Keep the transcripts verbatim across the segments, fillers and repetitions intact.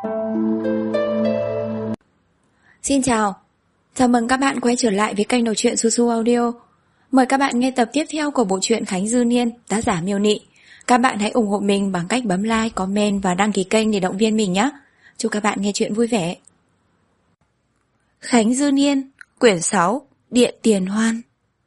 Xin chào, chào mừng các bạn quay trở lại với kênh đọc truyện Su Su Audio. Mời các bạn nghe tập tiếp theo của bộ truyện Khánh Dư Niên, tác giả Miêu Nị. Các bạn hãy ủng hộ mình bằng cách bấm like, comment và đăng ký kênh để động viên mình nhé. Chúc các bạn nghe truyện vui vẻ. Khánh Dư Niên, quyển sáu, Điện Tiền Hoan.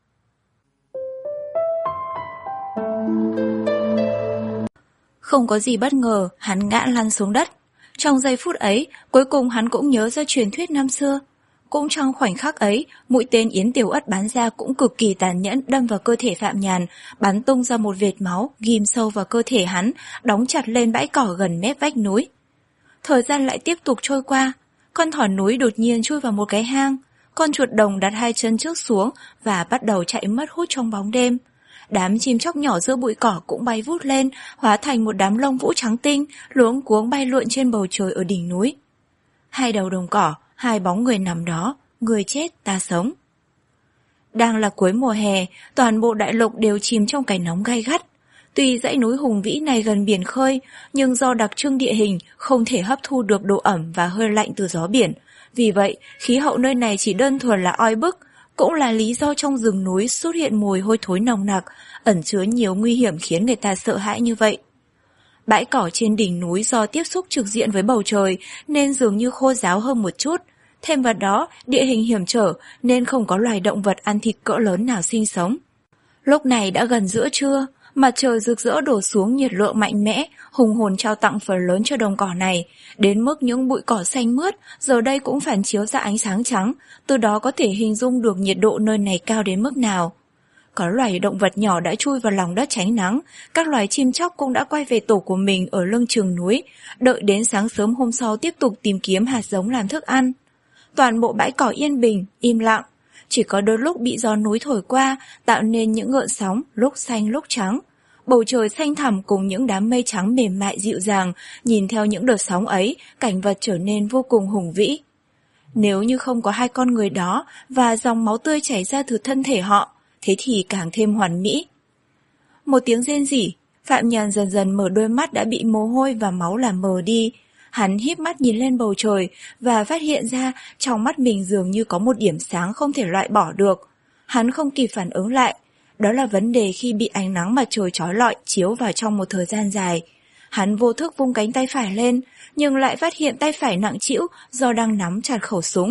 Không có gì bất ngờ, hắn ngã lăn xuống đất. Trong giây phút ấy, cuối cùng hắn cũng nhớ ra truyền thuyết năm xưa. Cũng trong khoảnh khắc ấy, mũi tên Yến Tiểu Ất bắn ra cũng cực kỳ tàn nhẫn, đâm vào cơ thể Phạm Nhàn, bắn tung ra một vệt máu, ghim sâu vào cơ thể hắn, đóng chặt lên bãi cỏ gần mép vách núi. Thời gian lại tiếp tục trôi qua, con thỏ núi đột nhiên chui vào một cái hang, con chuột đồng đặt hai chân trước xuống và bắt đầu chạy mất hút trong bóng đêm. Đám chim chóc nhỏ giữa bụi cỏ cũng bay vút lên, hóa thành một đám lông vũ trắng tinh, luống cuống bay lượn trên bầu trời ở đỉnh núi. Hai đầu đồng cỏ, hai bóng người nằm đó, người chết ta sống. Đang là cuối mùa hè, toàn bộ đại lục đều chìm trong cái nóng gay gắt. Tuy dãy núi hùng vĩ này gần biển khơi, nhưng do đặc trưng địa hình không thể hấp thu được độ ẩm và hơi lạnh từ gió biển. Vì vậy, khí hậu nơi này chỉ đơn thuần là oi bức, cũng là lý do trong rừng núi xuất hiện mùi hôi thối nồng nặc, ẩn chứa nhiều nguy hiểm khiến người ta sợ hãi như vậy. Bãi cỏ trên đỉnh núi do tiếp xúc trực diện với bầu trời nên dường như khô ráo hơn một chút. Thêm vào đó, địa hình hiểm trở nên không có loài động vật ăn thịt cỡ lớn nào sinh sống. Lúc này đã gần giữa trưa, mặt trời rực rỡ đổ xuống nhiệt lượng mạnh mẽ, hùng hồn trao tặng phần lớn cho đồng cỏ này, đến mức những bụi cỏ xanh mướt giờ đây cũng phản chiếu ra ánh sáng trắng, từ đó có thể hình dung được nhiệt độ nơi này cao đến mức nào. Có loài động vật nhỏ đã chui vào lòng đất tránh nắng, các loài chim chóc cũng đã quay về tổ của mình ở lưng chừng núi, đợi đến sáng sớm hôm sau tiếp tục tìm kiếm hạt giống làm thức ăn. Toàn bộ bãi cỏ yên bình, im lặng, chỉ có đôi lúc bị gió núi thổi qua, tạo nên những gợn sóng lúc xanh lúc trắng. Bầu trời xanh thẳm cùng những đám mây trắng mềm mại dịu dàng, nhìn theo những đợt sóng ấy, cảnh vật trở nên vô cùng hùng vĩ. Nếu như không có hai con người đó và dòng máu tươi chảy ra từ thân thể họ, thế thì càng thêm hoàn mỹ. Một tiếng rên rỉ, Phạm Nhàn dần dần mở đôi mắt đã bị mồ hôi và máu làm mờ đi. Hắn híp mắt nhìn lên bầu trời và phát hiện ra trong mắt mình dường như có một điểm sáng không thể loại bỏ được. Hắn không kịp phản ứng lại. Đó là vấn đề khi bị ánh nắng mặt trời chói lọi chiếu vào trong một thời gian dài. Hắn vô thức vung cánh tay phải lên, nhưng lại phát hiện tay phải nặng trĩu do đang nắm chặt khẩu súng.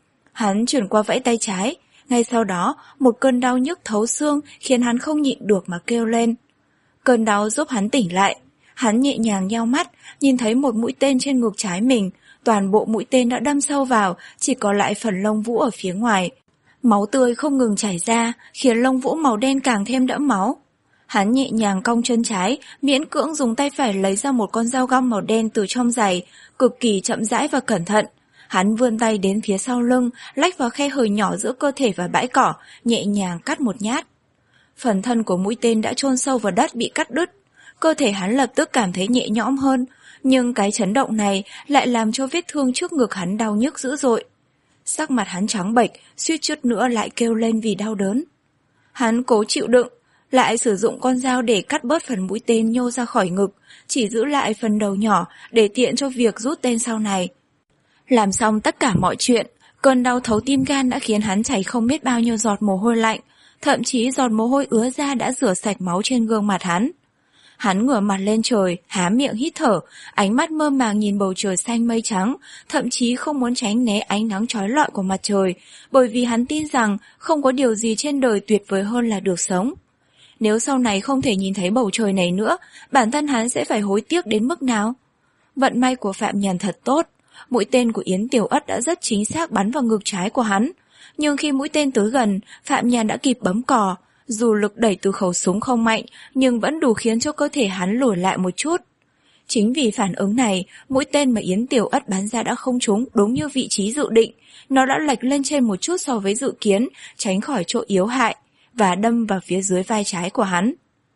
Hắn chuyển qua vẫy tay trái, ngay sau đó một cơn đau nhức thấu xương khiến hắn không nhịn được mà kêu lên. Cơn đau giúp hắn tỉnh lại. Hắn nhẹ nhàng nheo mắt, nhìn thấy một mũi tên trên ngực trái mình, toàn bộ mũi tên đã đâm sâu vào, chỉ còn lại phần lông vũ ở phía ngoài. Máu tươi không ngừng chảy ra, khiến lông vũ màu đen càng thêm đẫm máu. Hắn nhẹ nhàng cong chân trái, miễn cưỡng dùng tay phải lấy ra một con dao găm màu đen từ trong giày, cực kỳ chậm rãi và cẩn thận. Hắn vươn tay đến phía sau lưng, lách vào khe hở nhỏ giữa cơ thể và bãi cỏ, nhẹ nhàng cắt một nhát. Phần thân của mũi tên đã chôn sâu vào đất bị cắt đứt. Cơ thể hắn lập tức cảm thấy nhẹ nhõm hơn, nhưng cái chấn động này lại làm cho vết thương trước ngực hắn đau nhức dữ dội. Sắc mặt hắn trắng bệch, suýt chút nữa lại kêu lên vì đau đớn. Hắn cố chịu đựng, lại sử dụng con dao để cắt bớt phần mũi tên nhô ra khỏi ngực, chỉ giữ lại phần đầu nhỏ để tiện cho việc rút tên sau này. Làm xong tất cả mọi chuyện, cơn đau thấu tim gan đã khiến hắn chảy không biết bao nhiêu giọt mồ hôi lạnh, thậm chí giọt mồ hôi ứa ra đã rửa sạch máu trên gương mặt hắn. Hắn ngửa mặt lên trời, há miệng hít thở, ánh mắt mơ màng nhìn bầu trời xanh mây trắng, thậm chí không muốn tránh né ánh nắng chói lọi của mặt trời, bởi vì hắn tin rằng không có điều gì trên đời tuyệt vời hơn là được sống. Nếu sau này không thể nhìn thấy bầu trời này nữa, bản thân hắn sẽ phải hối tiếc đến mức nào? Vận may của Phạm Nhàn thật tốt, mũi tên của Yến Tiểu Ất đã rất chính xác bắn vào ngực trái của hắn, nhưng khi mũi tên tới gần, Phạm Nhàn đã kịp bấm cò. Dù lực đẩy từ khẩu súng không mạnh, nhưng vẫn đủ khiến cho cơ thể hắn lùi lại một chút. Chính vì phản ứng này, mũi tên mà Yến Tiểu Ất bắn ra đã không trúng đúng như vị trí dự định. Nó đã lệch lên trên một chút so với dự kiến, tránh khỏi chỗ yếu hại, và đâm vào phía dưới vai trái của hắn.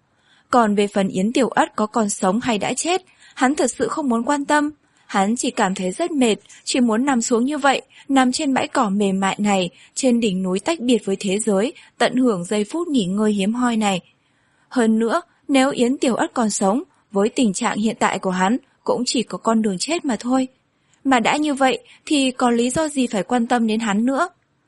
Còn về phần Yến Tiểu Ất có còn sống hay đã chết, hắn thật sự không muốn quan tâm. Hắn chỉ cảm thấy rất mệt, chỉ muốn nằm xuống như vậy, nằm trên bãi cỏ mềm mại này, trên đỉnh núi tách biệt với thế giới, tận hưởng giây phút nghỉ ngơi hiếm hoi này. Hơn nữa, nếu Yến Tiểu Ất còn sống, với tình trạng hiện tại của hắn, cũng chỉ có con đường chết mà thôi. Mà đã như vậy thì có lý do gì phải quan tâm đến hắn nữa?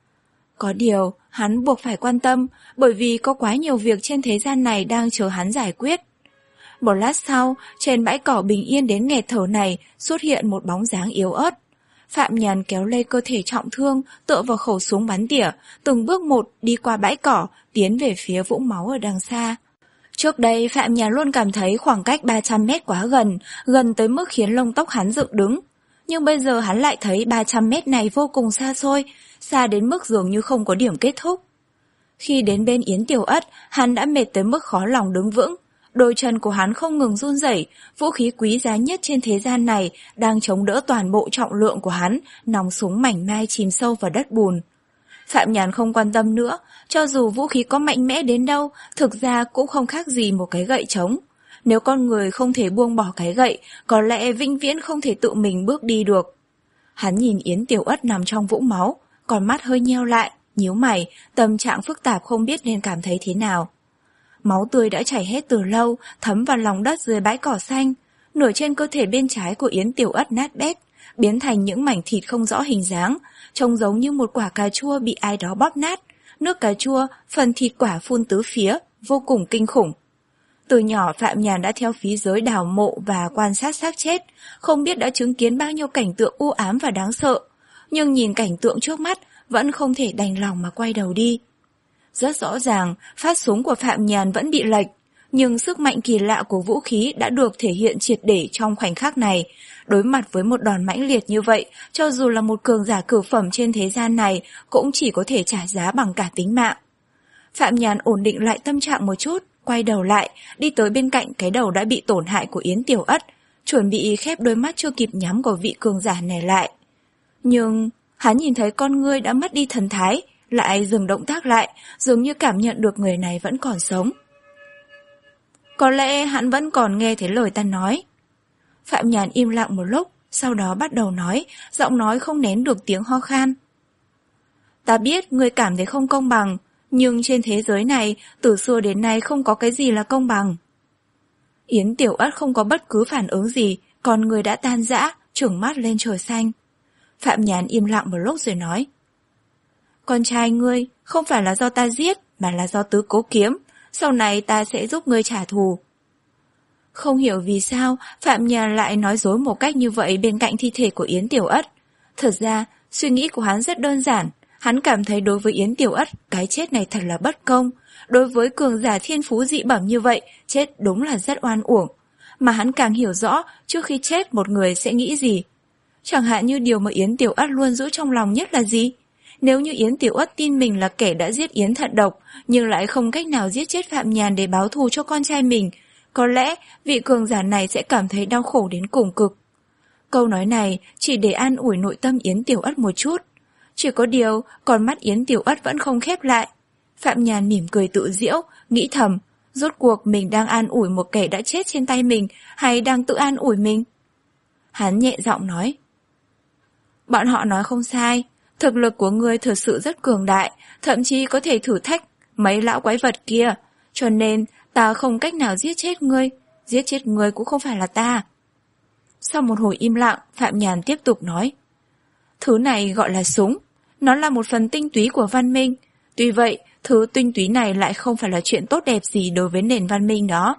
Có điều, hắn buộc phải quan tâm bởi vì có quá nhiều việc trên thế gian này đang chờ hắn giải quyết. Một lát sau, trên bãi cỏ bình yên đến nghẹt thở này xuất hiện một bóng dáng yếu ớt. Phạm Nhàn kéo lê cơ thể trọng thương, tựa vào khẩu súng bắn tỉa, từng bước một đi qua bãi cỏ, tiến về phía vũng máu ở đằng xa. Trước đây Phạm Nhàn luôn cảm thấy khoảng cách ba trăm mét quá gần, gần tới mức khiến lông tóc hắn dựng đứng. Nhưng bây giờ hắn lại thấy ba trăm mét này vô cùng xa xôi, xa đến mức dường như không có điểm kết thúc. Khi đến bên Yến Tiểu Ất, hắn đã mệt tới mức khó lòng đứng vững. Đôi chân của hắn không ngừng run rẩy, vũ khí quý giá nhất trên thế gian này đang chống đỡ toàn bộ trọng lượng của hắn, nòng súng mảnh mai chìm sâu vào đất bùn. Phạm Nhàn không quan tâm nữa, cho dù vũ khí có mạnh mẽ đến đâu, thực ra cũng không khác gì một cái gậy trống. Nếu con người không thể buông bỏ cái gậy, có lẽ vĩnh viễn không thể tự mình bước đi được. Hắn nhìn Yến Tiểu Ất nằm trong vũng máu, con mắt hơi nheo lại, nhíu mày, tâm trạng phức tạp không biết nên cảm thấy thế nào. Máu tươi đã chảy hết từ lâu, thấm vào lòng đất dưới bãi cỏ xanh. Nửa trên cơ thể bên trái của Yến Tiểu Ất nát bét, biến thành những mảnh thịt không rõ hình dáng, trông giống như một quả cà chua bị ai đó bóp nát. Nước cà chua, phần thịt quả phun tứ phía, vô cùng kinh khủng. Từ nhỏ Phạm Nhàn đã theo phí giới đào mộ và quan sát xác chết, không biết đã chứng kiến bao nhiêu cảnh tượng u ám và đáng sợ. Nhưng nhìn cảnh tượng trước mắt, vẫn không thể đành lòng mà quay đầu đi. Rất rõ ràng, phát súng của Phạm Nhàn vẫn bị lệch, nhưng sức mạnh kỳ lạ của vũ khí đã được thể hiện triệt để trong khoảnh khắc này. Đối mặt với một đòn mãnh liệt như vậy, cho dù là một cường giả cửu phẩm trên thế gian này cũng chỉ có thể trả giá bằng cả tính mạng. Phạm Nhàn ổn định lại tâm trạng một chút, quay đầu lại, đi tới bên cạnh cái đầu đã bị tổn hại của Yến Tiểu Ất, chuẩn bị khép đôi mắt chưa kịp nhắm của vị cường giả này lại. Nhưng hắn nhìn thấy con ngươi đã mất đi thần thái, lại dừng động tác lại, dường như cảm nhận được người này vẫn còn sống. Có lẽ hắn vẫn còn nghe thấy lời ta nói. Phạm Nhàn im lặng một lúc, sau đó bắt đầu nói, giọng nói không nén được tiếng ho khan. Ta biết ngươi cảm thấy không công bằng, nhưng trên thế giới này, từ xưa đến nay không có cái gì là công bằng. Yến Tiểu Ất không có bất cứ phản ứng gì, còn người đã tan rã, trừng mắt lên trời xanh. Phạm Nhàn im lặng một lúc rồi nói. Con trai ngươi không phải là do ta giết, mà là do Tứ Cố Kiếm, sau này ta sẽ giúp ngươi trả thù. Không hiểu vì sao Phạm Nhàn lại nói dối một cách như vậy bên cạnh thi thể của Yến Tiểu Ất. Thật ra, suy nghĩ của hắn rất đơn giản. Hắn cảm thấy đối với Yến Tiểu Ất, cái chết này thật là bất công. Đối với cường giả thiên phú dị bẩm như vậy, chết đúng là rất oan uổng. Mà hắn càng hiểu rõ trước khi chết một người sẽ nghĩ gì. Chẳng hạn như điều mà Yến Tiểu Ất luôn giữ trong lòng nhất là gì? Nếu như Yến Tiểu Ất tin mình là kẻ đã giết Yến Thận Độc, nhưng lại không cách nào giết chết Phạm Nhàn để báo thù cho con trai mình, có lẽ vị cường giả này sẽ cảm thấy đau khổ đến cùng cực. Câu nói này chỉ để an ủi nội tâm Yến Tiểu Ất một chút. Chỉ có điều, con mắt Yến Tiểu Ất vẫn không khép lại. Phạm Nhàn mỉm cười tự giễu, nghĩ thầm, rốt cuộc mình đang an ủi một kẻ đã chết trên tay mình, hay đang tự an ủi mình? Hắn nhẹ giọng nói. Bọn họ nói không sai, thực lực của ngươi thực sự rất cường đại, thậm chí có thể thử thách mấy lão quái vật kia, cho nên ta không cách nào giết chết ngươi, giết chết ngươi cũng không phải là ta. Sau một hồi im lặng, Phạm Nhàn tiếp tục nói. Thứ này gọi là súng, nó là một phần tinh túy của văn minh, tuy vậy thứ tinh túy này lại không phải là chuyện tốt đẹp gì đối với nền văn minh đó.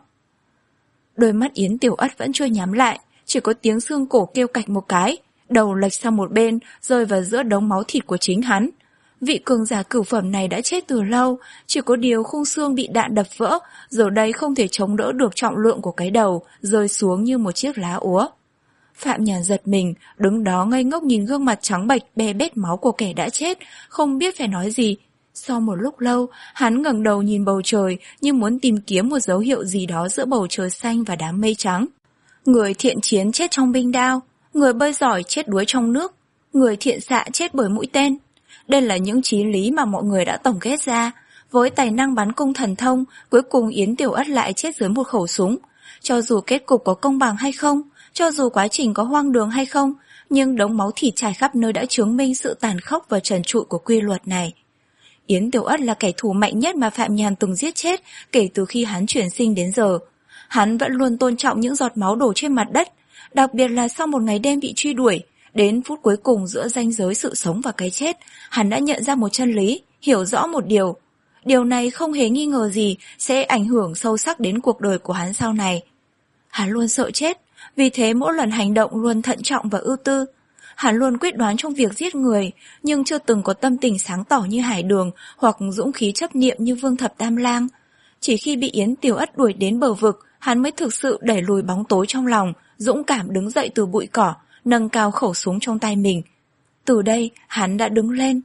Đôi mắt Yến Tiểu Ất vẫn chưa nhắm lại, chỉ có tiếng xương cổ kêu cạch một cái, đầu lệch sang một bên, rơi vào giữa đống máu thịt của chính hắn. Vị cường giả cửu phẩm này đã chết từ lâu, chỉ có điều khung xương bị đạn đập vỡ, giờ đây không thể chống đỡ được trọng lượng của cái đầu, rơi xuống như một chiếc lá úa. Phạm Nhàn giật mình, đứng đó ngây ngốc nhìn gương mặt trắng bệch be bết máu của kẻ đã chết, không biết phải nói gì. Sau một lúc lâu, hắn ngẩng đầu nhìn bầu trời như muốn tìm kiếm một dấu hiệu gì đó giữa bầu trời xanh và đám mây trắng. Người thiện chiến chết trong binh đao, người bơi giỏi chết đuối trong nước, người thiện xạ chết bởi mũi tên. Đây là những chí lý mà mọi người đã tổng kết ra. Với tài năng bắn cung thần thông, cuối cùng Yến Tiểu Ất lại chết dưới một khẩu súng. Cho dù kết cục có công bằng hay không, cho dù quá trình có hoang đường hay không, nhưng đống máu thịt trải khắp nơi đã chứng minh sự tàn khốc và trần trụi của quy luật này. Yến Tiểu Ất là kẻ thù mạnh nhất mà Phạm Nhàn từng giết chết kể từ khi hắn chuyển sinh đến giờ. Hắn vẫn luôn tôn trọng những giọt máu đổ trên mặt đất, đặc biệt là sau một ngày đêm bị truy đuổi, Đến phút cuối cùng giữa ranh giới sự sống và cái chết, hắn đã nhận ra một chân lý, hiểu rõ một điều. Điều này không hề nghi ngờ gì sẽ ảnh hưởng sâu sắc đến cuộc đời của hắn sau này. Hắn luôn sợ chết, vì thế mỗi lần hành động luôn thận trọng và ưu tư. Hắn luôn quyết đoán trong việc giết người, nhưng chưa từng có tâm tình sáng tỏ như Hải Đường hoặc dũng khí chấp niệm như Vương Thập Tam Lang. Chỉ khi bị Yến Tiểu Ất đuổi đến bờ vực, hắn mới thực sự đẩy lùi bóng tối trong lòng, dũng cảm đứng dậy từ bụi cỏ, nâng cao khẩu súng trong tay mình. Từ đây, hắn đã đứng lên.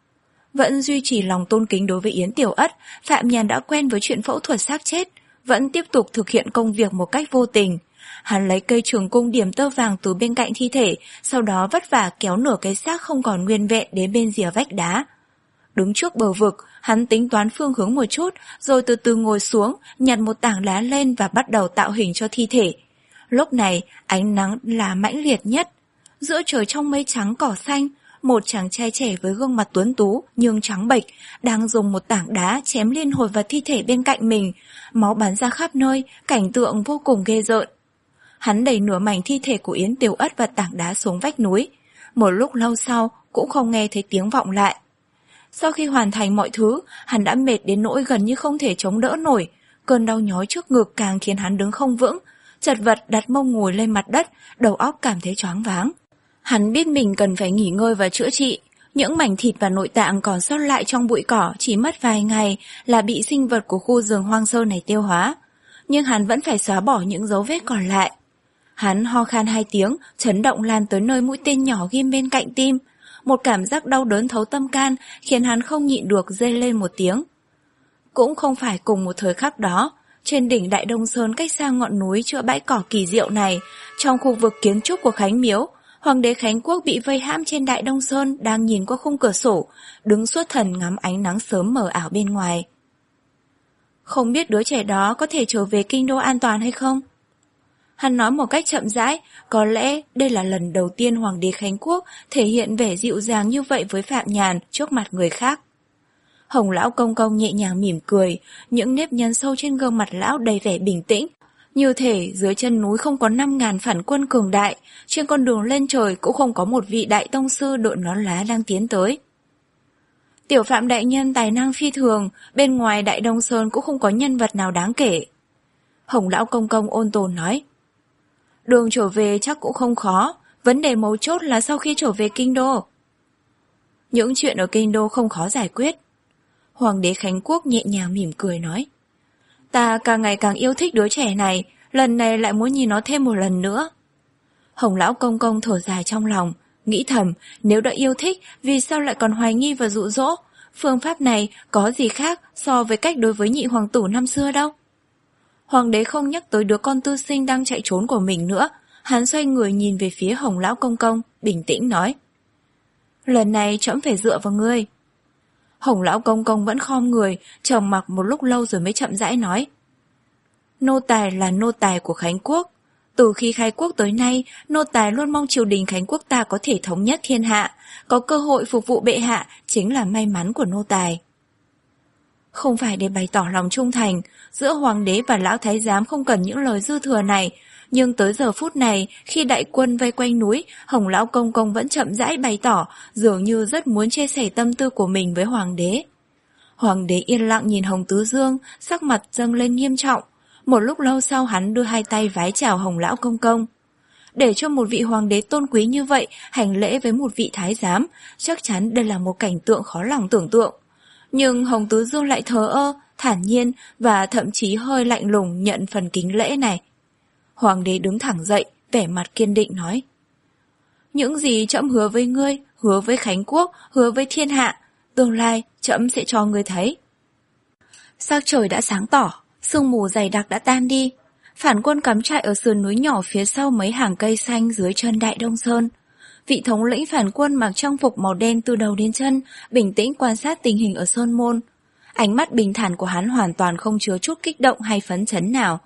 Vẫn duy trì lòng tôn kính đối với Yến Tiểu Ất, Phạm Nhàn đã quen với chuyện phẫu thuật xác chết, vẫn tiếp tục thực hiện công việc một cách vô tình. Hắn lấy cây trường cung điểm tơ vàng từ bên cạnh thi thể, sau đó vất vả kéo nửa cái xác không còn nguyên vẹn đến bên rìa vách đá. Đứng trước bờ vực, hắn tính toán phương hướng một chút, rồi từ từ ngồi xuống, nhặt một tảng đá lên và bắt đầu tạo hình cho thi thể. Lúc này, ánh nắng là mãnh liệt nhất. Giữa trời trong mây trắng cỏ xanh, một chàng trai trẻ với gương mặt tuấn tú nhưng trắng bệch đang dùng một tảng đá chém liên hồi vào thi thể bên cạnh mình, máu bắn ra khắp nơi, cảnh tượng vô cùng ghê rợn. Hắn đẩy nửa mảnh thi thể của Yến Tiểu Ất và tảng đá xuống vách núi. Một lúc lâu sau cũng không nghe thấy tiếng vọng lại. Sau khi hoàn thành mọi thứ, hắn đã mệt đến nỗi gần như không thể chống đỡ nổi. Cơn đau nhói trước ngực càng khiến hắn đứng không vững, chật vật đặt mông ngồi lên mặt đất, đầu óc cảm thấy choáng váng. Hắn biết mình cần phải nghỉ ngơi và chữa trị. Những mảnh thịt và nội tạng còn sót lại trong bụi cỏ chỉ mất vài ngày là bị sinh vật của khu rừng hoang sơ này tiêu hóa. Nhưng hắn vẫn phải xóa bỏ những dấu vết còn lại. Hắn ho khan hai tiếng, chấn động lan tới nơi mũi tên nhỏ ghim bên cạnh tim. Một cảm giác đau đớn thấu tâm can khiến hắn không nhịn được rên lên một tiếng. Cũng không phải cùng một thời khắc đó, trên đỉnh Đại Đông Sơn cách xa ngọn núi chữa bãi cỏ kỳ diệu này, trong khu vực kiến trúc của Khánh Miếu, Hoàng đế Khánh Quốc bị vây hãm trên Đại Đông Sơn đang nhìn qua khung cửa sổ, đứng xuất thần ngắm ánh nắng sớm mờ ảo bên ngoài. Không biết đứa trẻ đó có thể trở về kinh đô an toàn hay không? Hắn nói một cách chậm rãi, có lẽ đây là lần đầu tiên Hoàng đế Khánh Quốc thể hiện vẻ dịu dàng như vậy với Phạm Nhàn trước mặt người khác. Hồng lão công công nhẹ nhàng mỉm cười, những nếp nhăn sâu trên gương mặt lão đầy vẻ bình tĩnh. Như thể dưới chân núi không có năm ngàn phản quân cường đại, trên con đường lên trời cũng không có một vị đại tông sư đội nón lá đang tiến tới. Tiểu Phạm đại nhân tài năng phi thường, bên ngoài Đại Đông Sơn cũng không có nhân vật nào đáng kể. Hồng lão công công ôn tồn nói. Đường trở về chắc cũng không khó, vấn đề mấu chốt là sau khi trở về kinh đô. Những chuyện ở kinh đô không khó giải quyết. Hoàng đế Khánh Quốc nhẹ nhàng mỉm cười nói. Ta càng ngày càng yêu thích đứa trẻ này, lần này lại muốn nhìn nó thêm một lần nữa. Hồng lão công công thở dài trong lòng, nghĩ thầm, nếu đã yêu thích, vì sao lại còn hoài nghi và dụ dỗ? Phương pháp này có gì khác so với cách đối với nhị hoàng tử năm xưa đâu. Hoàng đế không nhắc tới đứa con tư sinh đang chạy trốn của mình nữa, hắn xoay người nhìn về phía Hồng lão công công, bình tĩnh nói. Lần này trẫm phải dựa vào ngươi. Hồng lão công công vẫn khom người, trầm mặc một lúc lâu rồi mới chậm rãi nói. Nô tài là nô tài của Khánh Quốc. Từ khi khai quốc tới nay, nô tài luôn mong triều đình Khánh Quốc ta có thể thống nhất thiên hạ, có cơ hội phục vụ bệ hạ chính là may mắn của nô tài. Không phải để bày tỏ lòng trung thành, giữa hoàng đế và lão thái giám không cần những lời dư thừa này, nhưng tới giờ phút này, khi đại quân vây quanh núi, Hồng lão công công vẫn chậm rãi bày tỏ, dường như rất muốn chia sẻ tâm tư của mình với hoàng đế. Hoàng đế yên lặng nhìn Hồng Tứ Dương, sắc mặt dâng lên nghiêm trọng. Một lúc lâu sau hắn đưa hai tay vái chào Hồng lão công công. Để cho một vị hoàng đế tôn quý như vậy hành lễ với một vị thái giám, chắc chắn đây là một cảnh tượng khó lòng tưởng tượng. Nhưng Hồng Tứ Dương lại thờ ơ, thản nhiên và thậm chí hơi lạnh lùng nhận phần kính lễ này. Hoàng đế đứng thẳng dậy, vẻ mặt kiên định nói. Những gì trẫm hứa với ngươi, hứa với Khánh Quốc, hứa với thiên hạ, tương lai trẫm sẽ cho ngươi thấy. Sắc trời đã sáng tỏ, sương mù dày đặc đã tan đi. Phản quân cắm trại ở sườn núi nhỏ phía sau mấy hàng cây xanh dưới chân Đại Đông Sơn. Vị thống lĩnh phản quân mặc trang phục màu đen từ đầu đến chân, bình tĩnh quan sát tình hình ở Sơn Môn. Ánh mắt bình thản của hắn hoàn toàn không chứa chút kích động hay phấn chấn nào.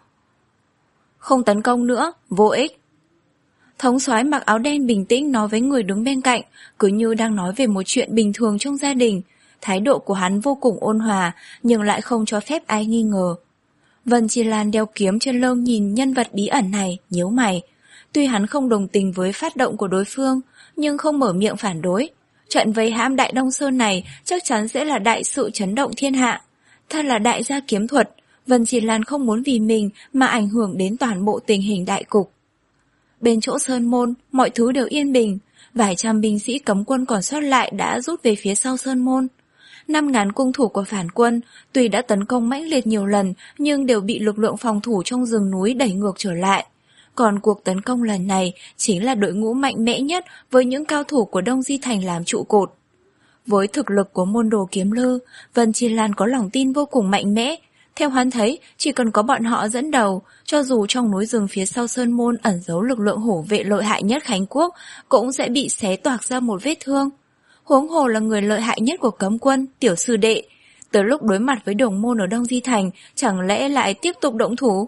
Không tấn công nữa, vô ích. Thống soái mặc áo đen bình tĩnh nói với người đứng bên cạnh, cứ như đang nói về một chuyện bình thường trong gia đình. Thái độ của hắn vô cùng ôn hòa, nhưng lại không cho phép ai nghi ngờ. Vân Chi Lan đeo kiếm trên lưng nhìn nhân vật bí ẩn này, nhíu mày. Tuy hắn không đồng tình với phát động của đối phương, nhưng không mở miệng phản đối. Trận vây hãm Đại Đông Sơn này chắc chắn sẽ là đại sự chấn động thiên hạ. Thật là đại gia kiếm thuật, Vân Chi Lan không muốn vì mình mà ảnh hưởng đến toàn bộ tình hình đại cục. Bên chỗ Sơn Môn, mọi thứ đều yên bình, vài trăm binh sĩ cấm quân còn sót lại đã rút về phía sau Sơn Môn. Năm ngàn cung thủ của phản quân tuy đã tấn công mãnh liệt nhiều lần nhưng đều bị lực lượng phòng thủ trong rừng núi đẩy ngược trở lại. Còn cuộc tấn công lần này chính là đội ngũ mạnh mẽ nhất với những cao thủ của Đông Di Thành làm trụ cột. Với thực lực của môn đồ Kiếm Lư, Vân Chi Lan có lòng tin vô cùng mạnh mẽ. Theo hắn thấy, chỉ cần có bọn họ dẫn đầu, cho dù trong núi rừng phía sau Sơn Môn ẩn giấu lực lượng hổ vệ lợi hại nhất Khánh Quốc, cũng sẽ bị xé toạc ra một vết thương. Huống hồ là người lợi hại nhất của cấm quân, tiểu sư đệ. Tới lúc đối mặt với đồng môn ở Đông Di Thành, chẳng lẽ lại tiếp tục động thủ?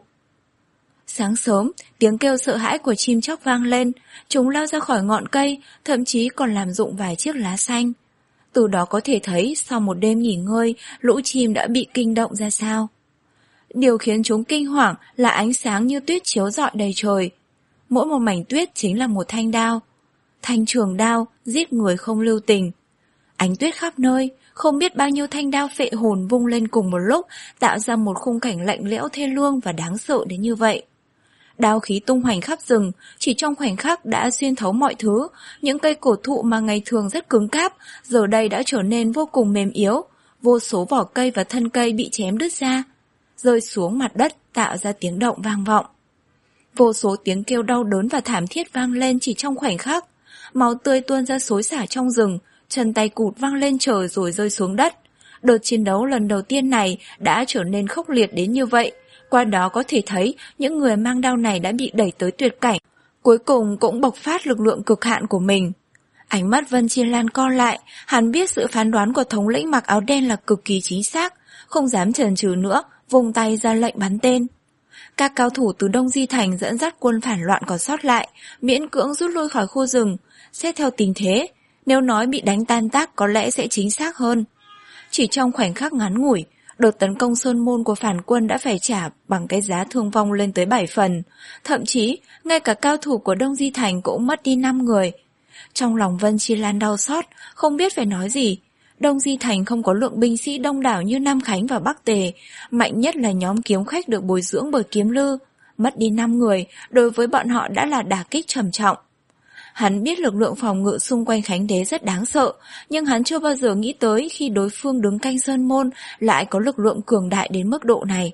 Sáng sớm, tiếng kêu sợ hãi của chim chóc vang lên, chúng lao ra khỏi ngọn cây, thậm chí còn làm rụng vài chiếc lá xanh. Từ đó có thể thấy, sau một đêm nghỉ ngơi, lũ chim đã bị kinh động ra sao. Điều khiến chúng kinh hoàng là ánh sáng như tuyết chiếu rọi đầy trời. Mỗi một mảnh tuyết chính là một thanh đao. Thanh trường đao, giết người không lưu tình. Ánh tuyết khắp nơi, không biết bao nhiêu thanh đao phệ hồn vung lên cùng một lúc, tạo ra một khung cảnh lạnh lẽo thê lương và đáng sợ đến như vậy. Đao khí tung hoành khắp rừng, chỉ trong khoảnh khắc đã xuyên thấu mọi thứ. Những cây cổ thụ mà ngày thường rất cứng cáp, giờ đây đã trở nên vô cùng mềm yếu. Vô số vỏ cây và thân cây bị chém đứt ra, rơi xuống mặt đất tạo ra tiếng động vang vọng. Vô số tiếng kêu đau đớn và thảm thiết vang lên chỉ trong khoảnh khắc. Máu tươi tuôn ra xối xả trong rừng, chân tay cụt văng lên trời rồi rơi xuống đất. Đợt chiến đấu lần đầu tiên này đã trở nên khốc liệt đến như vậy. Qua đó có thể thấy những người mang đao này đã bị đẩy tới tuyệt cảnh, cuối cùng cũng bộc phát lực lượng cực hạn của mình. Ánh mắt Vân Chi Lan co lại, hắn biết sự phán đoán của thống lĩnh mặc áo đen là cực kỳ chính xác, không dám chần chừ nữa, vùng tay ra lệnh bắn tên. Các cao thủ từ Đông Di Thành dẫn dắt quân phản loạn còn sót lại, miễn cưỡng rút lui khỏi khu rừng. Xét theo tình thế, nếu nói bị đánh tan tác có lẽ sẽ chính xác hơn. Chỉ trong khoảnh khắc ngắn ngủi, đợt tấn công Sơn Môn của phản quân đã phải trả bằng cái giá thương vong lên tới bảy phần. Thậm chí, ngay cả cao thủ của Đông Di Thành cũng mất đi năm người. Trong lòng Vân Chi Lan đau xót, không biết phải nói gì. Đông Di Thành không có lượng binh sĩ đông đảo như Nam Khánh và Bắc Tề, mạnh nhất là nhóm kiếm khách được bồi dưỡng bởi Kiếm Lư. Mất đi năm người, đối với bọn họ đã là đả kích trầm trọng. Hắn biết lực lượng phòng ngự xung quanh Khánh Đế rất đáng sợ, nhưng hắn chưa bao giờ nghĩ tới khi đối phương đứng canh Sơn Môn lại có lực lượng cường đại đến mức độ này.